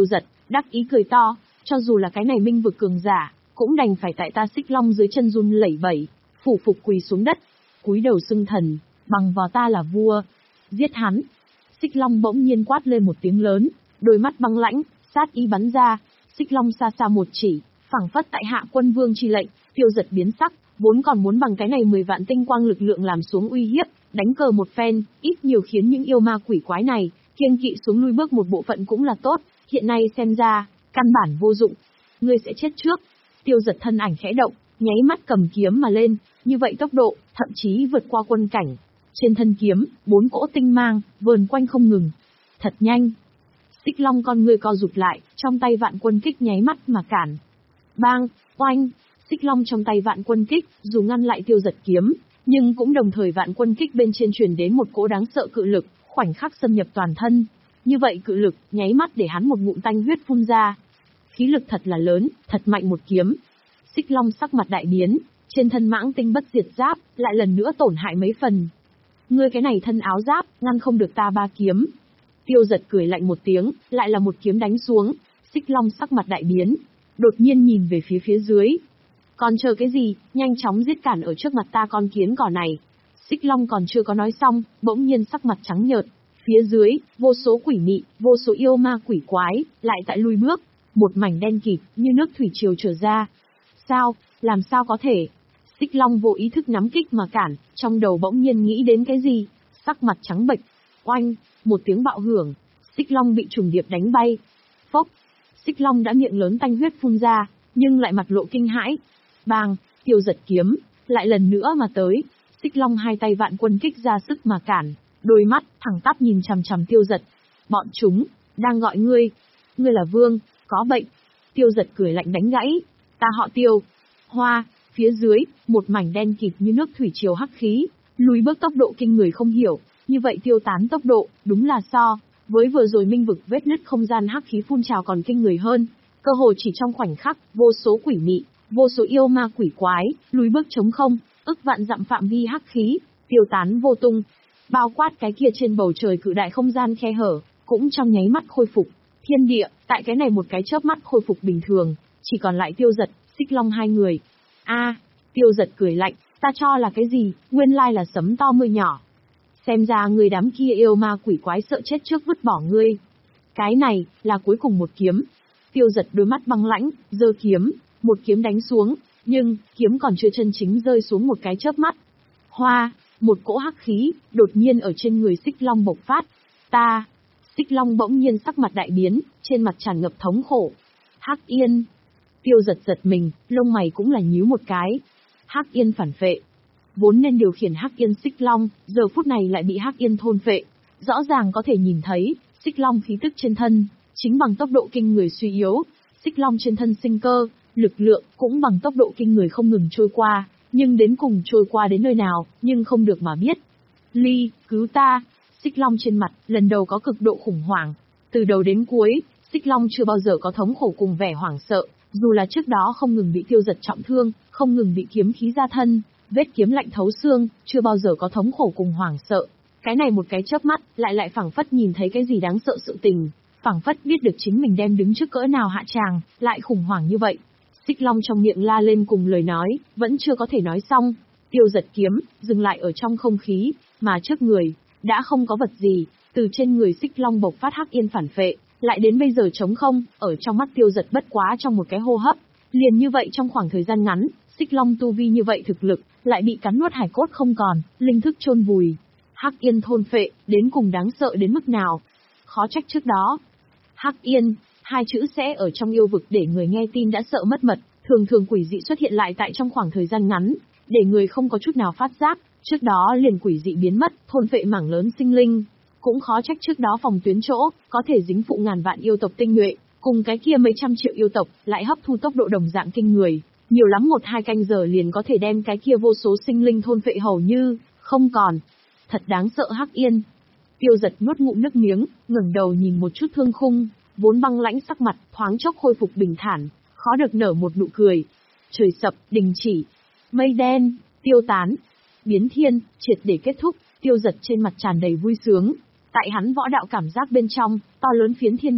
S2: đắc ý cười to, cho dù là cái này minh vực cường giả, cũng đành phải tại ta Xích Long dưới chân run lẩy bẩy, phủ phục quỳ xuống đất, cúi đầu xưng thần, bằng vào ta là vua. Giết hắn. Xích Long bỗng nhiên quát lên một tiếng lớn, đôi mắt băng lãnh, sát ý bắn ra, Xích Long xa xa một chỉ, phảng phất tại hạ quân vương chi lệnh, Tiêu Giật biến sắc, vốn còn muốn bằng cái này mười vạn tinh quang lực lượng làm xuống uy hiếp, đánh cờ một phen, ít nhiều khiến những yêu ma quỷ quái này kiêng kỵ xuống lui bước một bộ phận cũng là tốt, hiện nay xem ra, căn bản vô dụng. Ngươi sẽ chết trước. Tiêu Giật thân ảnh khẽ động, nháy mắt cầm kiếm mà lên, như vậy tốc độ, thậm chí vượt qua quân cảnh. Trên thân kiếm, bốn cỗ tinh mang, vờn quanh không ngừng. Thật nhanh. Xích Long con người co rụt lại, trong tay vạn quân kích nháy mắt mà cản. Bang, oanh, Xích Long trong tay vạn quân kích, dù ngăn lại Tiêu Giật kiếm, nhưng cũng đồng thời vạn quân kích bên trên truyền đến một cỗ đáng sợ cự lực, khoảnh khắc xâm nhập toàn thân. Như vậy cự lực, nháy mắt để hắn một ngụm tanh huyết phun ra. Khí lực thật là lớn, thật mạnh một kiếm. Xích Long sắc mặt đại biến, trên thân mãng tinh bất diệt giáp, lại lần nữa tổn hại mấy phần. Ngươi cái này thân áo giáp, ngăn không được ta ba kiếm. Tiêu Giật cười lạnh một tiếng, lại là một kiếm đánh xuống. Xích Long sắc mặt đại biến, đột nhiên nhìn về phía phía dưới. Còn chờ cái gì, nhanh chóng giết cản ở trước mặt ta con kiến cỏ này. Xích Long còn chưa có nói xong, bỗng nhiên sắc mặt trắng nhợt. Phía dưới, vô số quỷ mị, vô số yêu ma quỷ quái, lại tại lui bước. Một mảnh đen kịt, như nước thủy triều trở ra. Sao, làm sao có thể? Xích Long vô ý thức nắm kích mà cản, trong đầu bỗng nhiên nghĩ đến cái gì, sắc mặt trắng bệch. Oanh, một tiếng bạo hưởng, Xích Long bị trùng điệp đánh bay. Phốc, Xích Long đã miệng lớn tanh huyết phun ra, nhưng lại mặt lộ kinh hãi. Bang, Tiêu Giật kiếm, lại lần nữa mà tới. Xích Long hai tay vạn quân kích ra sức mà cản, đôi mắt thẳng tắp nhìn chằm chằm Tiêu Giật. Bọn chúng đang gọi ngươi, ngươi là vương, có bệnh. Tiêu Giật cười lạnh đánh gãy, ta họ Tiêu. Hoa, phía dưới, một mảnh đen kịt như nước thủy triều hắc khí, lùi bước tốc độ kinh người không hiểu, như vậy tiêu tán tốc độ, đúng là so với vừa rồi minh vực vết nứt không gian hắc khí phun trào còn kinh người hơn. Cơ hồ chỉ trong khoảnh khắc, vô số quỷ mị, vô số yêu ma quỷ quái, lùi bước trống không, ức vạn dặm phạm vi hắc khí, tiêu tán vô tung. Bao quát cái kia trên bầu trời cự đại không gian khe hở, cũng trong nháy mắt khôi phục. Thiên địa, tại cái này một cái chớp mắt khôi phục bình thường, chỉ còn lại Tiêu Giật, Xích Long hai người. A, Tiêu Giật cười lạnh, ta cho là cái gì, nguyên lai là sấm to mưa nhỏ. Xem ra người đám kia yêu ma quỷ quái sợ chết trước vứt bỏ ngươi. Cái này, là cuối cùng một kiếm. Tiêu Giật đôi mắt băng lãnh, giơ kiếm, một kiếm đánh xuống, nhưng, kiếm còn chưa chân chính rơi xuống một cái chớp mắt. Hoa, một cỗ hắc khí, đột nhiên ở trên người Xích Long bộc phát. Ta, Xích Long bỗng nhiên sắc mặt đại biến, trên mặt tràn ngập thống khổ. Hắc Yên. Tiêu Giật giật mình, lông mày cũng là nhíu một cái. Hắc Yên phản phệ. Vốn nên điều khiển Hắc Yên Xích Long, giờ phút này lại bị Hắc Yên thôn phệ. Rõ ràng có thể nhìn thấy, Xích Long khí tức trên thân, chính bằng tốc độ kinh người suy yếu. Xích Long trên thân sinh cơ, lực lượng, cũng bằng tốc độ kinh người không ngừng trôi qua, nhưng đến cùng trôi qua đến nơi nào, nhưng không được mà biết. Ly, cứu ta. Xích Long trên mặt, lần đầu có cực độ khủng hoảng. Từ đầu đến cuối, Xích Long chưa bao giờ có thống khổ cùng vẻ hoảng sợ, dù là trước đó không ngừng bị Tiêu Giật trọng thương, không ngừng bị kiếm khí ra thân, vết kiếm lạnh thấu xương, chưa bao giờ có thống khổ cùng hoảng sợ. Cái này một cái chớp mắt, lại lại phảng phất nhìn thấy cái gì đáng sợ sự tình, phảng phất biết được chính mình đem đứng trước cỡ nào hạ tràng, lại khủng hoảng như vậy. Xích Long trong miệng la lên cùng lời nói, vẫn chưa có thể nói xong. Tiêu Giật kiếm, dừng lại ở trong không khí, mà trước người, đã không có vật gì, từ trên người Xích Long bộc phát Hắc Yên phản phệ, lại đến bây giờ trống không, ở trong mắt Tiêu Giật bất quá trong một cái hô hấp. Liền như vậy trong khoảng thời gian ngắn, Xích Long tu vi như vậy thực lực, lại bị cắn nuốt hải cốt không còn, linh thức chôn vùi. Hắc Yên thôn phệ, đến cùng đáng sợ đến mức nào. Khó trách trước đó. Hắc Yên, hai chữ sẽ ở trong yêu vực để người nghe tin đã sợ mất mật, thường thường quỷ dị xuất hiện lại tại trong khoảng thời gian ngắn, để người không có chút nào phát giác, trước đó liền quỷ dị biến mất, thôn phệ mảng lớn sinh linh. Cũng khó trách trước đó phòng tuyến chỗ, có thể dính phụ ngàn vạn yêu tộc tinh nhuệ, cùng cái kia mấy trăm triệu yêu tộc, lại hấp thu tốc độ đồng dạng kinh người, nhiều lắm một hai canh giờ liền có thể đem cái kia vô số sinh linh thôn phệ hầu như không còn. Thật đáng sợ Hắc Yên. Tiêu Giật nuốt ngụm nước miếng, ngẩng đầu nhìn một chút Thương Khung, vốn băng lãnh sắc mặt, thoáng chốc khôi phục bình thản, khó được nở một nụ cười. Trời sập, đình chỉ, mây đen, tiêu tán, biến thiên, triệt để kết thúc. Tiêu Giật trên mặt tràn đầy vui sướng. Tại hắn võ đạo cảm giác bên trong, to lớn phiến thiên địa,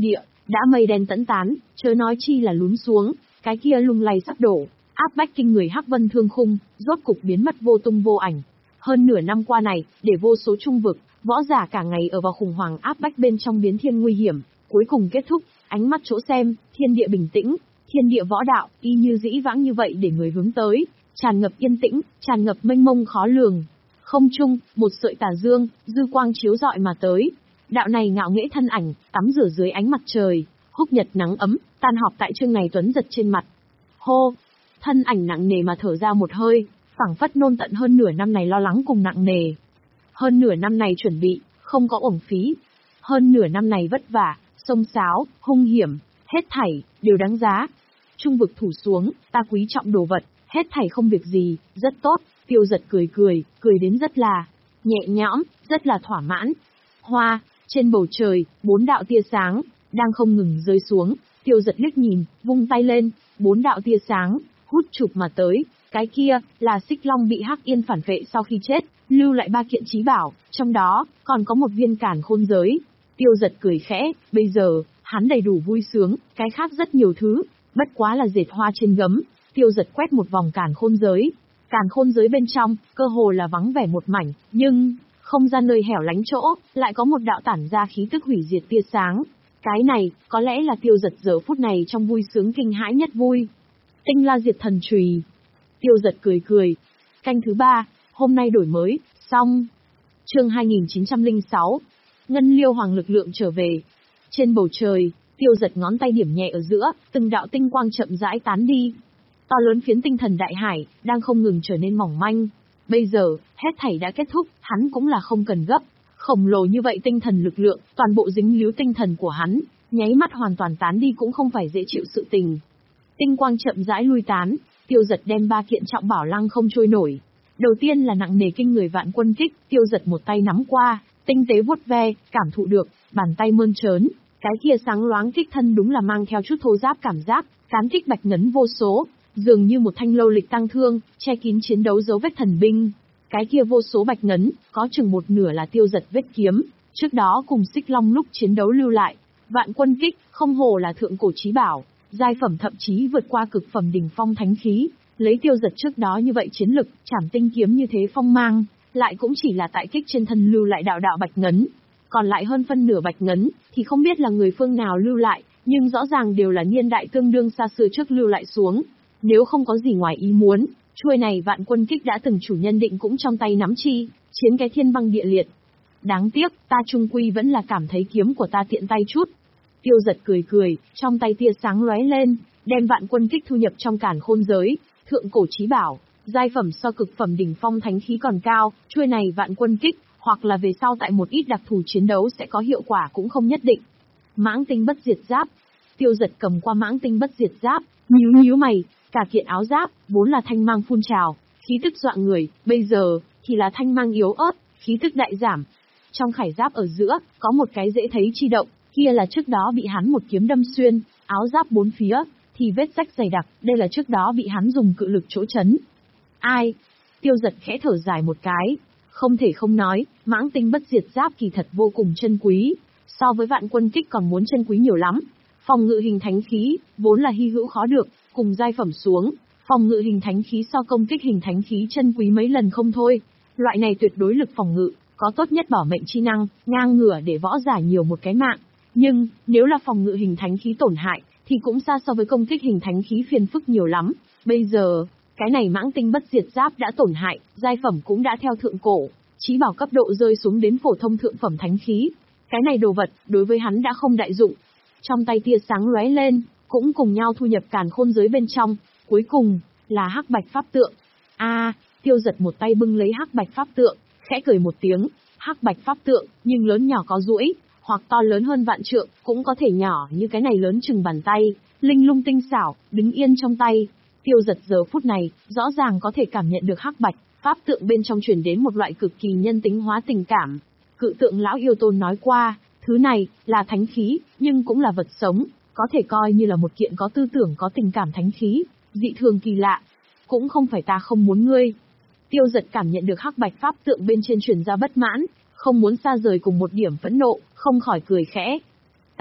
S2: đã mây đen tẫn tán, chớ nói chi là lún xuống, cái kia lung lay sắp đổ, áp bách kinh người Hắc Vân Thương Khung, rốt cục biến mất vô tung vô ảnh. Hơn nửa năm qua này, để vô số trung vực, võ giả cả ngày ở vào khủng hoảng áp bách bên trong biến thiên nguy hiểm, cuối cùng kết thúc, ánh mắt chỗ xem, thiên địa bình tĩnh, thiên địa võ đạo, y như dĩ vãng như vậy để người hướng tới, tràn ngập yên tĩnh, tràn ngập mênh mông khó lường. Không trung, một sợi tà dương, dư quang chiếu rọi mà tới. Đạo này ngạo nghễ thân ảnh, tắm rửa dưới ánh mặt trời, húc nhật nắng ấm, tan họp tại Trương Ngày Tuấn giật trên mặt. Hô, thân ảnh nặng nề mà thở ra một hơi, phảng phất nôn tận hơn nửa năm này lo lắng cùng nặng nề. Hơn nửa năm này chuẩn bị, không có uổng phí. Hơn nửa năm này vất vả, xông xáo, hung hiểm, hết thảy, đều đáng giá. Trung vực thủ xuống, ta quý trọng đồ vật, hết thảy không việc gì, rất tốt. Tiêu Giật cười cười, cười đến rất là nhẹ nhõm, rất là thỏa mãn. Hoa, trên bầu trời, bốn đạo tia sáng, đang không ngừng rơi xuống. Tiêu Giật liếc nhìn, vung tay lên, bốn đạo tia sáng, hút chụp mà tới. Cái kia, là Xích Long bị Hắc Yên phản vệ sau khi chết, lưu lại ba kiện chí bảo, trong đó, còn có một viên càn khôn giới. Tiêu Giật cười khẽ, bây giờ, hắn đầy đủ vui sướng, cái khác rất nhiều thứ, bất quá là dệt hoa trên gấm. Tiêu Giật quét một vòng càn khôn giới. Càn khôn giới bên trong, cơ hồ là vắng vẻ một mảnh, nhưng, không gian nơi hẻo lánh chỗ, lại có một đạo tản ra khí tức hủy diệt tia sáng. Cái này, có lẽ là Tiêu Giật giờ phút này trong vui sướng kinh hãi nhất vui. Tinh La Diệt Thần Chùy. Tiêu Giật cười cười. Canh thứ ba, hôm nay đổi mới, xong. Chương hai nghìn chín trăm lẻ sáu. Ngân Liêu Hoàng lực lượng trở về. Trên bầu trời, Tiêu Giật ngón tay điểm nhẹ ở giữa, từng đạo tinh quang chậm rãi tán đi. To lớn phiến tinh thần đại hải, đang không ngừng trở nên mỏng manh. Bây giờ, hết thảy đã kết thúc, hắn cũng là không cần gấp. Khổng lồ như vậy tinh thần lực lượng, toàn bộ dính líu tinh thần của hắn, nháy mắt hoàn toàn tán đi cũng không phải dễ chịu sự tình. Tinh quang chậm rãi lui tán, Tiêu Giật đem ba kiện trọng bảo lăng không trôi nổi. Đầu tiên là nặng nề kinh người Vạn Quân Kích, Tiêu Giật một tay nắm qua, tinh tế vuốt ve, cảm thụ được, bàn tay mơn trớn, cái kia sáng loáng kích thân đúng là mang theo chút thô ráp cảm giác, cán kích bạch ngấn vô số, dường như một thanh lâu lịch tăng thương, che kín chiến đấu dấu vết thần binh. Cái kia vô số bạch ngấn, có chừng một nửa là Tiêu Giật vết kiếm, trước đó cùng Xích Long lúc chiến đấu lưu lại. Vạn Quân Kích, không hồ là thượng cổ chí bảo, giai phẩm thậm chí vượt qua cực phẩm đỉnh phong thánh khí, lấy Tiêu Giật trước đó như vậy chiến lực, chảm tinh kiếm như thế phong mang, lại cũng chỉ là tại kích trên thân lưu lại đạo đạo bạch ngấn. Còn lại hơn phân nửa bạch ngấn, thì không biết là người phương nào lưu lại, nhưng rõ ràng đều là niên đại tương đương xa xưa trước lưu lại xuống. Nếu không có gì ngoài ý muốn, chuôi này Vạn Quân Kích đã từng chủ nhân định cũng trong tay nắm chi, chiến cái thiên băng địa liệt. Đáng tiếc, ta trung quy vẫn là cảm thấy kiếm của ta tiện tay chút. Tiêu Giật cười cười, trong tay tia sáng lóe lên, đem Vạn Quân Kích thu nhập trong càn khôn giới, thượng cổ chí bảo, giai phẩm so cực phẩm đỉnh phong thánh khí còn cao, chuôi này Vạn Quân Kích, hoặc là về sau tại một ít đặc thù chiến đấu sẽ có hiệu quả cũng không nhất định. Mãng Tinh Bất Diệt Giáp. Tiêu Giật cầm qua Mãng Tinh Bất Diệt Giáp, nhíu nhíu mày, cả kiện áo giáp vốn là thanh mang phun trào, khí tức dọa người, bây giờ thì là thanh mang yếu ớt, khí tức đại giảm. Trong khải giáp ở giữa có một cái dễ thấy chi động, kia là trước đó bị hắn một kiếm đâm xuyên, áo giáp bốn phía thì vết rách dày đặc, đây là trước đó bị hắn dùng cự lực chỗ chấn. Ai? Tiêu Giật khẽ thở dài một cái, không thể không nói, Mãng Tinh Bất Diệt Giáp kỳ thật vô cùng chân quý, so với Vạn Quân Kích còn muốn chân quý nhiều lắm. Phòng ngự hình thánh khí vốn là hy hữu khó được, cùng giai phẩm xuống, phòng ngự hình thánh khí so công kích hình thánh khí chân quý mấy lần không thôi. Loại này tuyệt đối lực phòng ngự, có tốt nhất bảo mệnh chi năng, ngang ngửa để võ giả nhiều một cái mạng. Nhưng, nếu là phòng ngự hình thánh khí tổn hại, thì cũng xa so với công kích hình thánh khí phiền phức nhiều lắm. Bây giờ, cái này Mãng Tinh Bất Diệt Giáp đã tổn hại, giai phẩm cũng đã theo thượng cổ, chí bảo cấp độ rơi xuống đến phổ thông thượng phẩm thánh khí. Cái này đồ vật, đối với hắn đã không đại dụng. Trong tay tia sáng lóe lên, cũng cùng nhau thu nhập càn khôn giới bên trong, cuối cùng, là hắc bạch pháp tượng. A, à, Tiêu Giật một tay bưng lấy hắc bạch pháp tượng, khẽ cười một tiếng, hắc bạch pháp tượng, nhưng lớn nhỏ có duỗi, hoặc to lớn hơn vạn trượng, cũng có thể nhỏ như cái này lớn chừng bàn tay, linh lung tinh xảo, đứng yên trong tay. Tiêu Giật giờ phút này, rõ ràng có thể cảm nhận được hắc bạch pháp tượng bên trong truyền đến một loại cực kỳ nhân tính hóa tình cảm. Cự tượng lão yêu tôn nói qua, thứ này là thánh khí, nhưng cũng là vật sống, có thể coi như là một kiện có tư tưởng có tình cảm thánh khí, dị thường kỳ lạ. Cũng không phải ta không muốn ngươi. Tiêu Giật cảm nhận được hắc bạch pháp tượng bên trên truyền ra bất mãn, không muốn xa rời cùng một điểm phẫn nộ, không khỏi cười khẽ.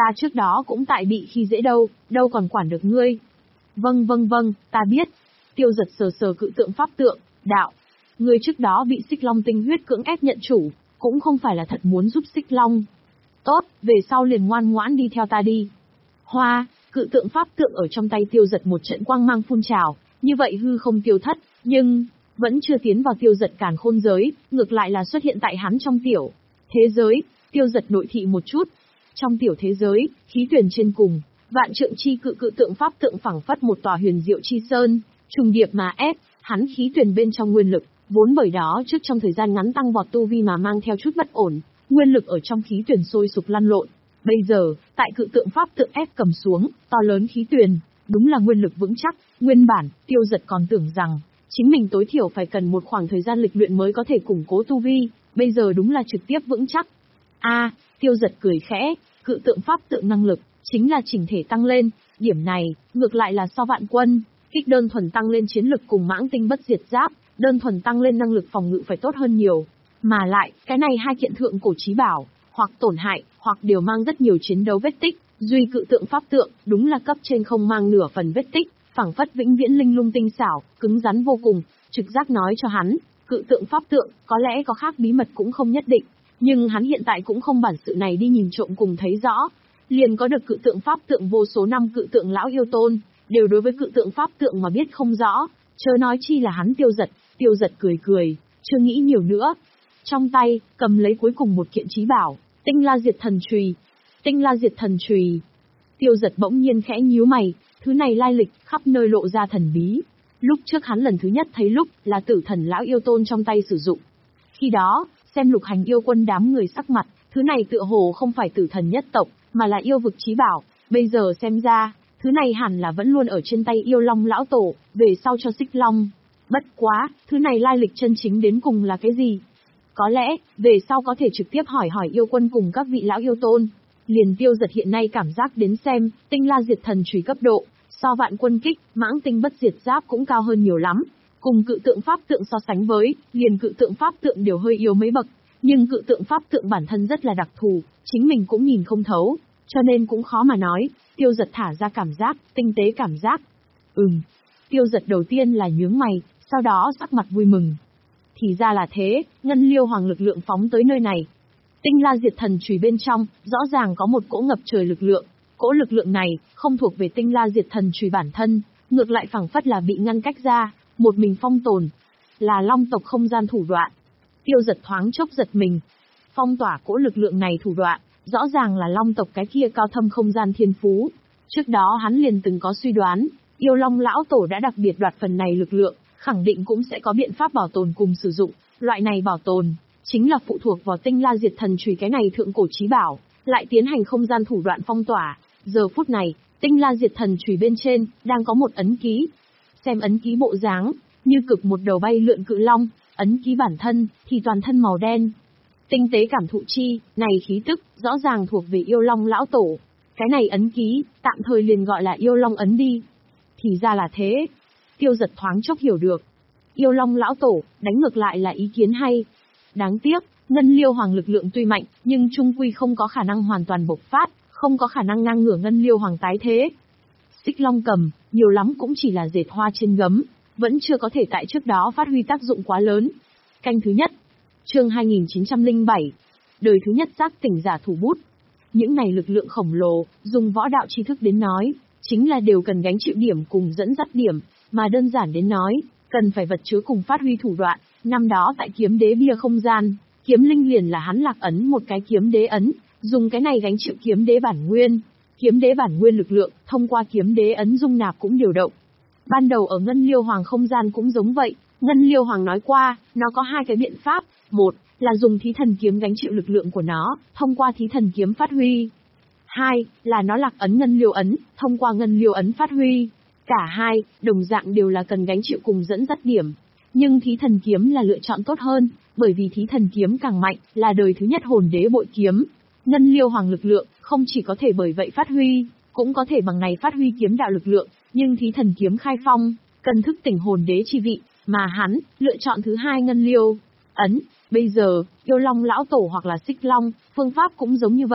S2: Ta trước đó cũng tại bị khi dễ đâu, đâu còn quản được ngươi. Vâng vâng vâng, ta biết. Tiêu Giật sờ sờ cự tượng pháp tượng, đạo. Ngươi trước đó bị Xích Long tinh huyết cưỡng ép nhận chủ, cũng không phải là thật muốn giúp Xích Long. Tốt, về sau liền ngoan ngoãn đi theo ta đi. Hoa, cự tượng pháp tượng ở trong tay Tiêu Giật một trận quang mang phun trào, như vậy hư không tiêu thất, nhưng vẫn chưa tiến vào Tiêu Giật càn khôn giới, ngược lại là xuất hiện tại hắn trong tiểu thế giới. Tiêu Giật nội thị một chút. Trong tiểu thế giới, khí tuyển trên cùng, vạn trượng chi cự cự tượng pháp tượng phẳng phất một tòa huyền diệu chi sơn, trùng điệp mà ép, hắn khí tuyển bên trong nguyên lực, vốn bởi đó trước trong thời gian ngắn tăng vọt tu vi mà mang theo chút bất ổn, nguyên lực ở trong khí tuyển sôi sục lăn lộn. Bây giờ, tại cự tượng pháp tượng ép cầm xuống, to lớn khí tuyển, đúng là nguyên lực vững chắc. Nguyên bản, Tiêu Giật còn tưởng rằng chính mình tối thiểu phải cần một khoảng thời gian lịch luyện mới có thể củng cố tu vi, bây giờ đúng là trực tiếp vững chắc. A, à, Tiêu Giật cười khẽ, cự tượng pháp tượng năng lực chính là chỉnh thể tăng lên, điểm này ngược lại là so Vạn Quân kích đơn thuần tăng lên chiến lực cùng Mãng Tinh Bất Diệt Giáp, đơn thuần tăng lên năng lực phòng ngự phải tốt hơn nhiều. Mà lại, cái này hai kiện thượng cổ chí bảo, hoặc tổn hại, hoặc đều mang rất nhiều chiến đấu vết tích, duy cự tượng pháp tượng, đúng là cấp trên không mang nửa phần vết tích, phảng phất vĩnh viễn linh lung tinh xảo, cứng rắn vô cùng, trực giác nói cho hắn, cự tượng pháp tượng, có lẽ có khác bí mật cũng không nhất định, nhưng hắn hiện tại cũng không bản sự này đi nhìn trộm cùng thấy rõ. Liền có được cự tượng pháp tượng vô số năm cự tượng lão yêu tôn, đều đối với cự tượng pháp tượng mà biết không rõ, chớ nói chi là hắn Tiêu Giật. Tiêu Giật cười cười, chưa nghĩ nhiều nữa. Trong tay, cầm lấy cuối cùng một kiện chí bảo, Tinh La Diệt Thần Chùy. Tinh La Diệt Thần Chùy. Tiêu Giật bỗng nhiên khẽ nhíu mày, thứ này lai lịch, khắp nơi lộ ra thần bí. Lúc trước hắn lần thứ nhất thấy lúc, là Tử Thần lão yêu tôn trong tay sử dụng. Khi đó, xem Lục Hành yêu quân đám người sắc mặt, thứ này tựa hồ không phải Tử Thần nhất tộc, mà là yêu vực chí bảo, bây giờ xem ra, thứ này hẳn là vẫn luôn ở trên tay Yêu Long lão tổ, về sau cho Xích Long. Bất quá, thứ này lai lịch chân chính đến cùng là cái gì? Có lẽ, về sau có thể trực tiếp hỏi hỏi yêu quân cùng các vị lão yêu tôn. Liền Tiêu Giật hiện nay cảm giác đến xem, Tinh La Diệt Thần Chùy cấp độ, so Vạn Quân kích, Mãng Tinh Bất Diệt Giáp cũng cao hơn nhiều lắm. Cùng cự tượng pháp tượng so sánh với, liền cự tượng pháp tượng đều hơi yếu mấy bậc, nhưng cự tượng pháp tượng bản thân rất là đặc thù, chính mình cũng nhìn không thấu, cho nên cũng khó mà nói. Tiêu Giật thả ra cảm giác, tinh tế cảm giác. Ừm. Tiêu Giật đầu tiên là nhướng mày, sau đó sắc mặt vui mừng. Thì ra là thế, Ngân Liêu Hoàng lực lượng phóng tới nơi này. Tinh La Diệt Thần Chùy bên trong, rõ ràng có một cỗ ngập trời lực lượng. Cỗ lực lượng này, không thuộc về Tinh La Diệt Thần Chùy bản thân, ngược lại phảng phất là bị ngăn cách ra, một mình phong tồn. Là Long tộc không gian thủ đoạn. Tiêu Giật thoáng chốc giật mình. Phong tỏa cỗ lực lượng này thủ đoạn, rõ ràng là Long tộc cái kia cao thâm không gian thiên phú. Trước đó hắn liền từng có suy đoán, Yêu Long lão tổ đã đặc biệt đoạt phần này lực lượng, khẳng định cũng sẽ có biện pháp bảo tồn cùng sử dụng. Loại này bảo tồn, chính là phụ thuộc vào Tinh La Diệt Thần Chùy cái này thượng cổ chí bảo, lại tiến hành không gian thủ đoạn phong tỏa. Giờ phút này, Tinh La Diệt Thần Chùy bên trên, đang có một ấn ký. Xem ấn ký bộ dáng, như cực một đầu bay lượn cự long, ấn ký bản thân, thì toàn thân màu đen. Tinh tế cảm thụ chi, này khí tức, rõ ràng thuộc về Yêu Long lão tổ. Cái này ấn ký, tạm thời liền gọi là Yêu Long ấn đi. Thì ra là thế. Tiêu Giật thoáng chốc hiểu được. Yêu Long lão tổ, đánh ngược lại là ý kiến hay. Đáng tiếc, Ngân Liêu Hoàng lực lượng tuy mạnh, nhưng trung quy không có khả năng hoàn toàn bộc phát, không có khả năng ngang ngửa Ngân Liêu Hoàng tái thế. Xích Long cầm, nhiều lắm cũng chỉ là dệt hoa trên gấm, vẫn chưa có thể tại trước đó phát huy tác dụng quá lớn. Canh thứ nhất. Chương hai nghìn chín trăm lẻ bảy. Đời thứ nhất giác tỉnh giả thủ bút. Những này lực lượng khổng lồ, dùng võ đạo tri thức đến nói, chính là đều cần gánh chịu điểm cùng dẫn dắt điểm, mà đơn giản đến nói, cần phải vật chứa cùng phát huy thủ đoạn. Năm đó tại kiếm đế bia không gian, kiếm linh liền là hắn lạc ấn một cái kiếm đế ấn, dùng cái này gánh chịu kiếm đế bản nguyên. Kiếm đế bản nguyên lực lượng, thông qua kiếm đế ấn dung nạp cũng điều động. Ban đầu ở Ngân Liêu Hoàng không gian cũng giống vậy, Ngân Liêu Hoàng nói qua, nó có hai cái biện pháp, một là dùng thí thần kiếm gánh chịu lực lượng của nó, thông qua thí thần kiếm phát huy. Hai là nó lạc ấn Ngân Liêu ấn, thông qua Ngân Liêu ấn phát huy. Cả hai, đồng dạng đều là cần gánh chịu cùng dẫn dắt điểm. Nhưng thí thần kiếm là lựa chọn tốt hơn, bởi vì thí thần kiếm càng mạnh, là đời thứ nhất hồn đế bội kiếm. Ngân Liêu Hoàng lực lượng, không chỉ có thể bởi vậy phát huy, cũng có thể bằng này phát huy kiếm đạo lực lượng, nhưng thí thần kiếm khai phong, cần thức tỉnh hồn đế chi vị, mà hắn, lựa chọn thứ hai Ngân Liêu ấn. Bây giờ, Yêu Long lão tổ hoặc là Xích Long, phương pháp cũng giống như vậy.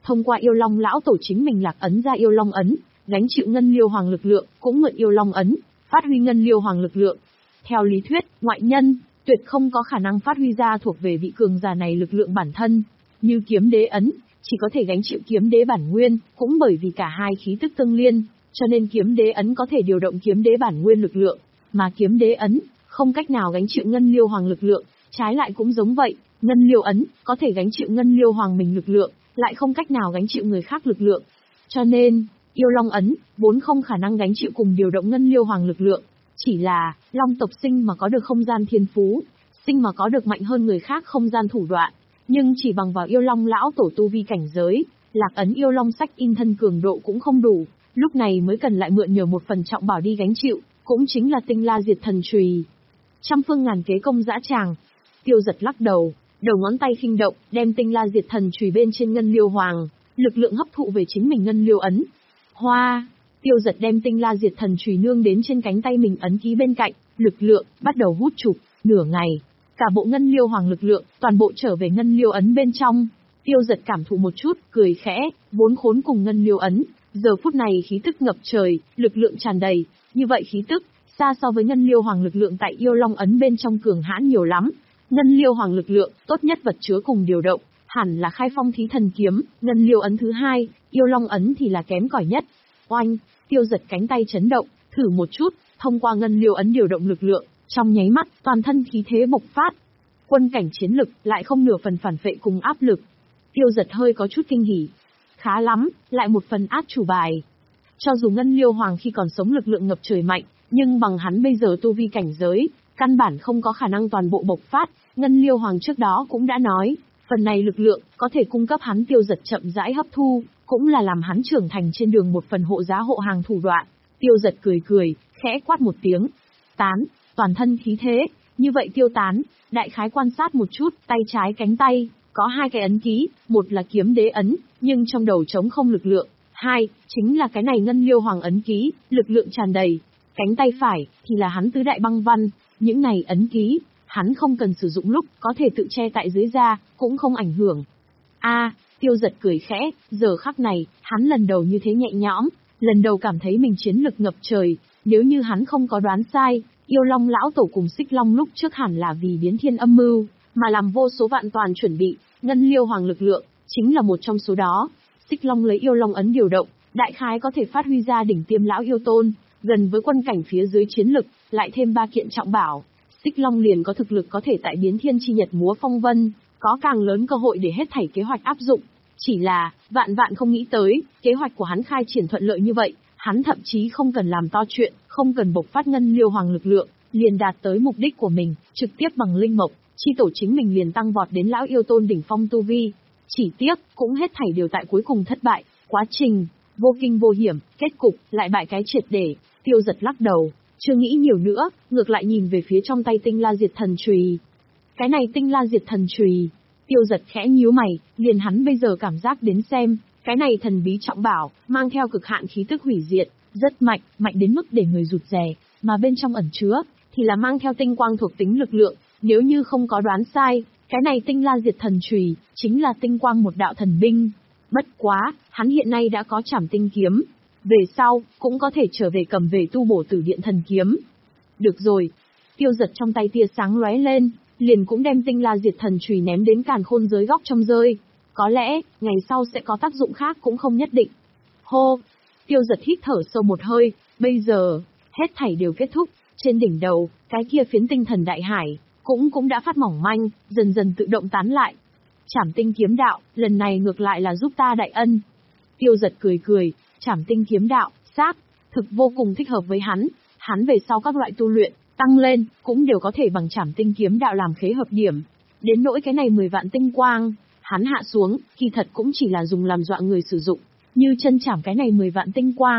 S2: thông qua yêu long lão tổ chính mình lạc ấn ra yêu long ấn, gánh chịu ngân liêu hoàng lực lượng, cũng mượn yêu long ấn, phát huy ngân liêu hoàng lực lượng. Theo lý thuyết, ngoại nhân tuyệt không có khả năng phát huy ra thuộc về vị cường giả này lực lượng bản thân, như kiếm đế ấn, chỉ có thể gánh chịu kiếm đế bản nguyên, cũng bởi vì cả hai khí tức tương liên, cho nên kiếm đế ấn có thể điều động kiếm đế bản nguyên lực lượng, mà kiếm đế ấn không cách nào gánh chịu ngân liêu hoàng lực lượng, trái lại cũng giống vậy, ngân liêu ấn có thể gánh chịu ngân liêu hoàng mình lực lượng, lại không cách nào gánh chịu người khác lực lượng. Cho nên, yêu long ấn vốn không khả năng gánh chịu cùng điều động ngân liêu hoàng lực lượng, chỉ là long tộc sinh mà có được không gian thiên phú, sinh mà có được mạnh hơn người khác không gian thủ đoạn, nhưng chỉ bằng vào yêu long lão tổ tu vi cảnh giới, lạc ấn yêu long sách in thân cường độ cũng không đủ, lúc này mới cần lại mượn nhờ một phần trọng bảo đi gánh chịu, cũng chính là tinh la diệt thần chùy. Trăm phương ngàn kế công dã tràng. Tiêu Giật lắc đầu, đầu ngón tay khinh động, đem tinh la diệt thần chùy bên trên ngân liêu hoàng, lực lượng hấp thụ về chính mình ngân liêu ấn. Hoa, Tiêu Giật đem tinh la diệt thần chùy nương đến trên cánh tay mình ấn ký bên cạnh, lực lượng bắt đầu hút chụp, nửa ngày, cả bộ ngân liêu hoàng lực lượng toàn bộ trở về ngân liêu ấn bên trong. Tiêu Giật cảm thụ một chút, cười khẽ, vốn khốn cùng ngân liêu ấn, giờ phút này khí tức ngập trời, lực lượng tràn đầy, như vậy khí tức xa so với ngân liêu hoàng lực lượng tại yêu long ấn bên trong cường hãn nhiều lắm. Ngân liêu hoàng lực lượng tốt nhất vật chứa cùng điều động, hẳn là khai phong thí thần kiếm, ngân liêu ấn thứ hai, yêu long ấn thì là kém cỏi nhất. Oanh, Tiêu Giật cánh tay chấn động, thử một chút, thông qua ngân liêu ấn điều động lực lượng, trong nháy mắt, toàn thân khí thế bộc phát. Quân cảnh chiến lực lại không nửa phần phản phệ cùng áp lực. Tiêu Giật hơi có chút kinh hỉ. Khá lắm, lại một phần át chủ bài. Cho dù ngân liêu hoàng khi còn sống lực lượng ngập trời mạnh, nhưng bằng hắn bây giờ tu vi cảnh giới, căn bản không có khả năng toàn bộ bộc phát. Ngân liêu hoàng trước đó cũng đã nói, phần này lực lượng có thể cung cấp hắn Tiêu Giật chậm rãi hấp thu, cũng là làm hắn trưởng thành trên đường một phần hộ giá hộ hàng thủ đoạn. Tiêu Giật cười cười, khẽ quát một tiếng. Tán, toàn thân khí thế, như vậy tiêu tán, đại khái quan sát một chút, tay trái cánh tay, có hai cái ấn ký, một là kiếm đế ấn, nhưng trong đầu trống không lực lượng, hai, chính là cái này ngân liêu hoàng ấn ký, lực lượng tràn đầy. Cánh tay phải, thì là hắn tứ đại băng văn, những này ấn ký, hắn không cần sử dụng lúc, có thể tự che tại dưới da, cũng không ảnh hưởng. A, Tiêu Giật cười khẽ, giờ khắc này, hắn lần đầu như thế nhẹ nhõm, lần đầu cảm thấy mình chiến lực ngập trời, nếu như hắn không có đoán sai, yêu long lão tổ cùng xích long lúc trước hẳn là vì biến thiên âm mưu, mà làm vô số vạn toàn chuẩn bị, ngân liêu hoàng lực lượng, chính là một trong số đó. Xích long lấy yêu long ấn điều động, đại khái có thể phát huy ra đỉnh tiêm lão yêu tôn, gần với quân cảnh phía dưới chiến lực, lại thêm ba kiện trọng bảo. Xích long liền có thực lực có thể tại biến thiên chi nhật múa phong vân, có càng lớn cơ hội để hết thảy kế hoạch áp dụng. Chỉ là, vạn vạn không nghĩ tới, kế hoạch của hắn khai triển thuận lợi như vậy, hắn thậm chí không cần làm to chuyện, không cần bộc phát ngân liêu hoàng lực lượng, liền đạt tới mục đích của mình, trực tiếp bằng linh mộc, chi tổ chính mình liền tăng vọt đến lão yêu tôn đỉnh phong tu vi. Chỉ tiếc, cũng hết thảy đều tại cuối cùng thất bại, quá trình vô kinh vô hiểm, kết cục lại bại cái triệt để. Tiêu Giật lắc đầu, chưa nghĩ nhiều nữa, ngược lại nhìn về phía trong tay tinh la diệt thần chùy. Cái này tinh la diệt thần chùy, Tiêu Giật khẽ nhíu mày, liền hắn bây giờ cảm giác đến xem, cái này thần bí trọng bảo, mang theo cực hạn khí tức hủy diệt, rất mạnh, mạnh đến mức để người rụt rè, mà bên trong ẩn chứa, thì là mang theo tinh quang thuộc tính lực lượng, nếu như không có đoán sai, cái này tinh la diệt thần chùy, chính là tinh quang một đạo thần binh. Bất quá, hắn hiện nay đã có trảm tinh kiếm, về sau, cũng có thể trở về cầm về tu bổ tử điện thần kiếm. Được rồi, Tiêu Giật trong tay tia sáng lóe lên, liền cũng đem tinh la diệt thần chùy ném đến càn khôn giới góc trong rơi. Có lẽ, ngày sau sẽ có tác dụng khác cũng không nhất định. Hô! Tiêu Giật hít thở sâu một hơi, bây giờ, hết thảy đều kết thúc, trên đỉnh đầu, cái kia phiến tinh thần đại hải, cũng cũng đã phát mỏng manh, dần dần tự động tán lại. Trảm tinh kiếm đạo, lần này ngược lại là giúp ta đại ân. Tiêu Giật cười cười, trảm tinh kiếm đạo, xác, thực vô cùng thích hợp với hắn, hắn về sau các loại tu luyện, tăng lên, cũng đều có thể bằng trảm tinh kiếm đạo làm khế hợp điểm. Đến nỗi cái này mười vạn tinh quang, hắn hạ xuống, kỳ thật cũng chỉ là dùng làm dọa người sử dụng, như chân chảm cái này mười vạn tinh quang.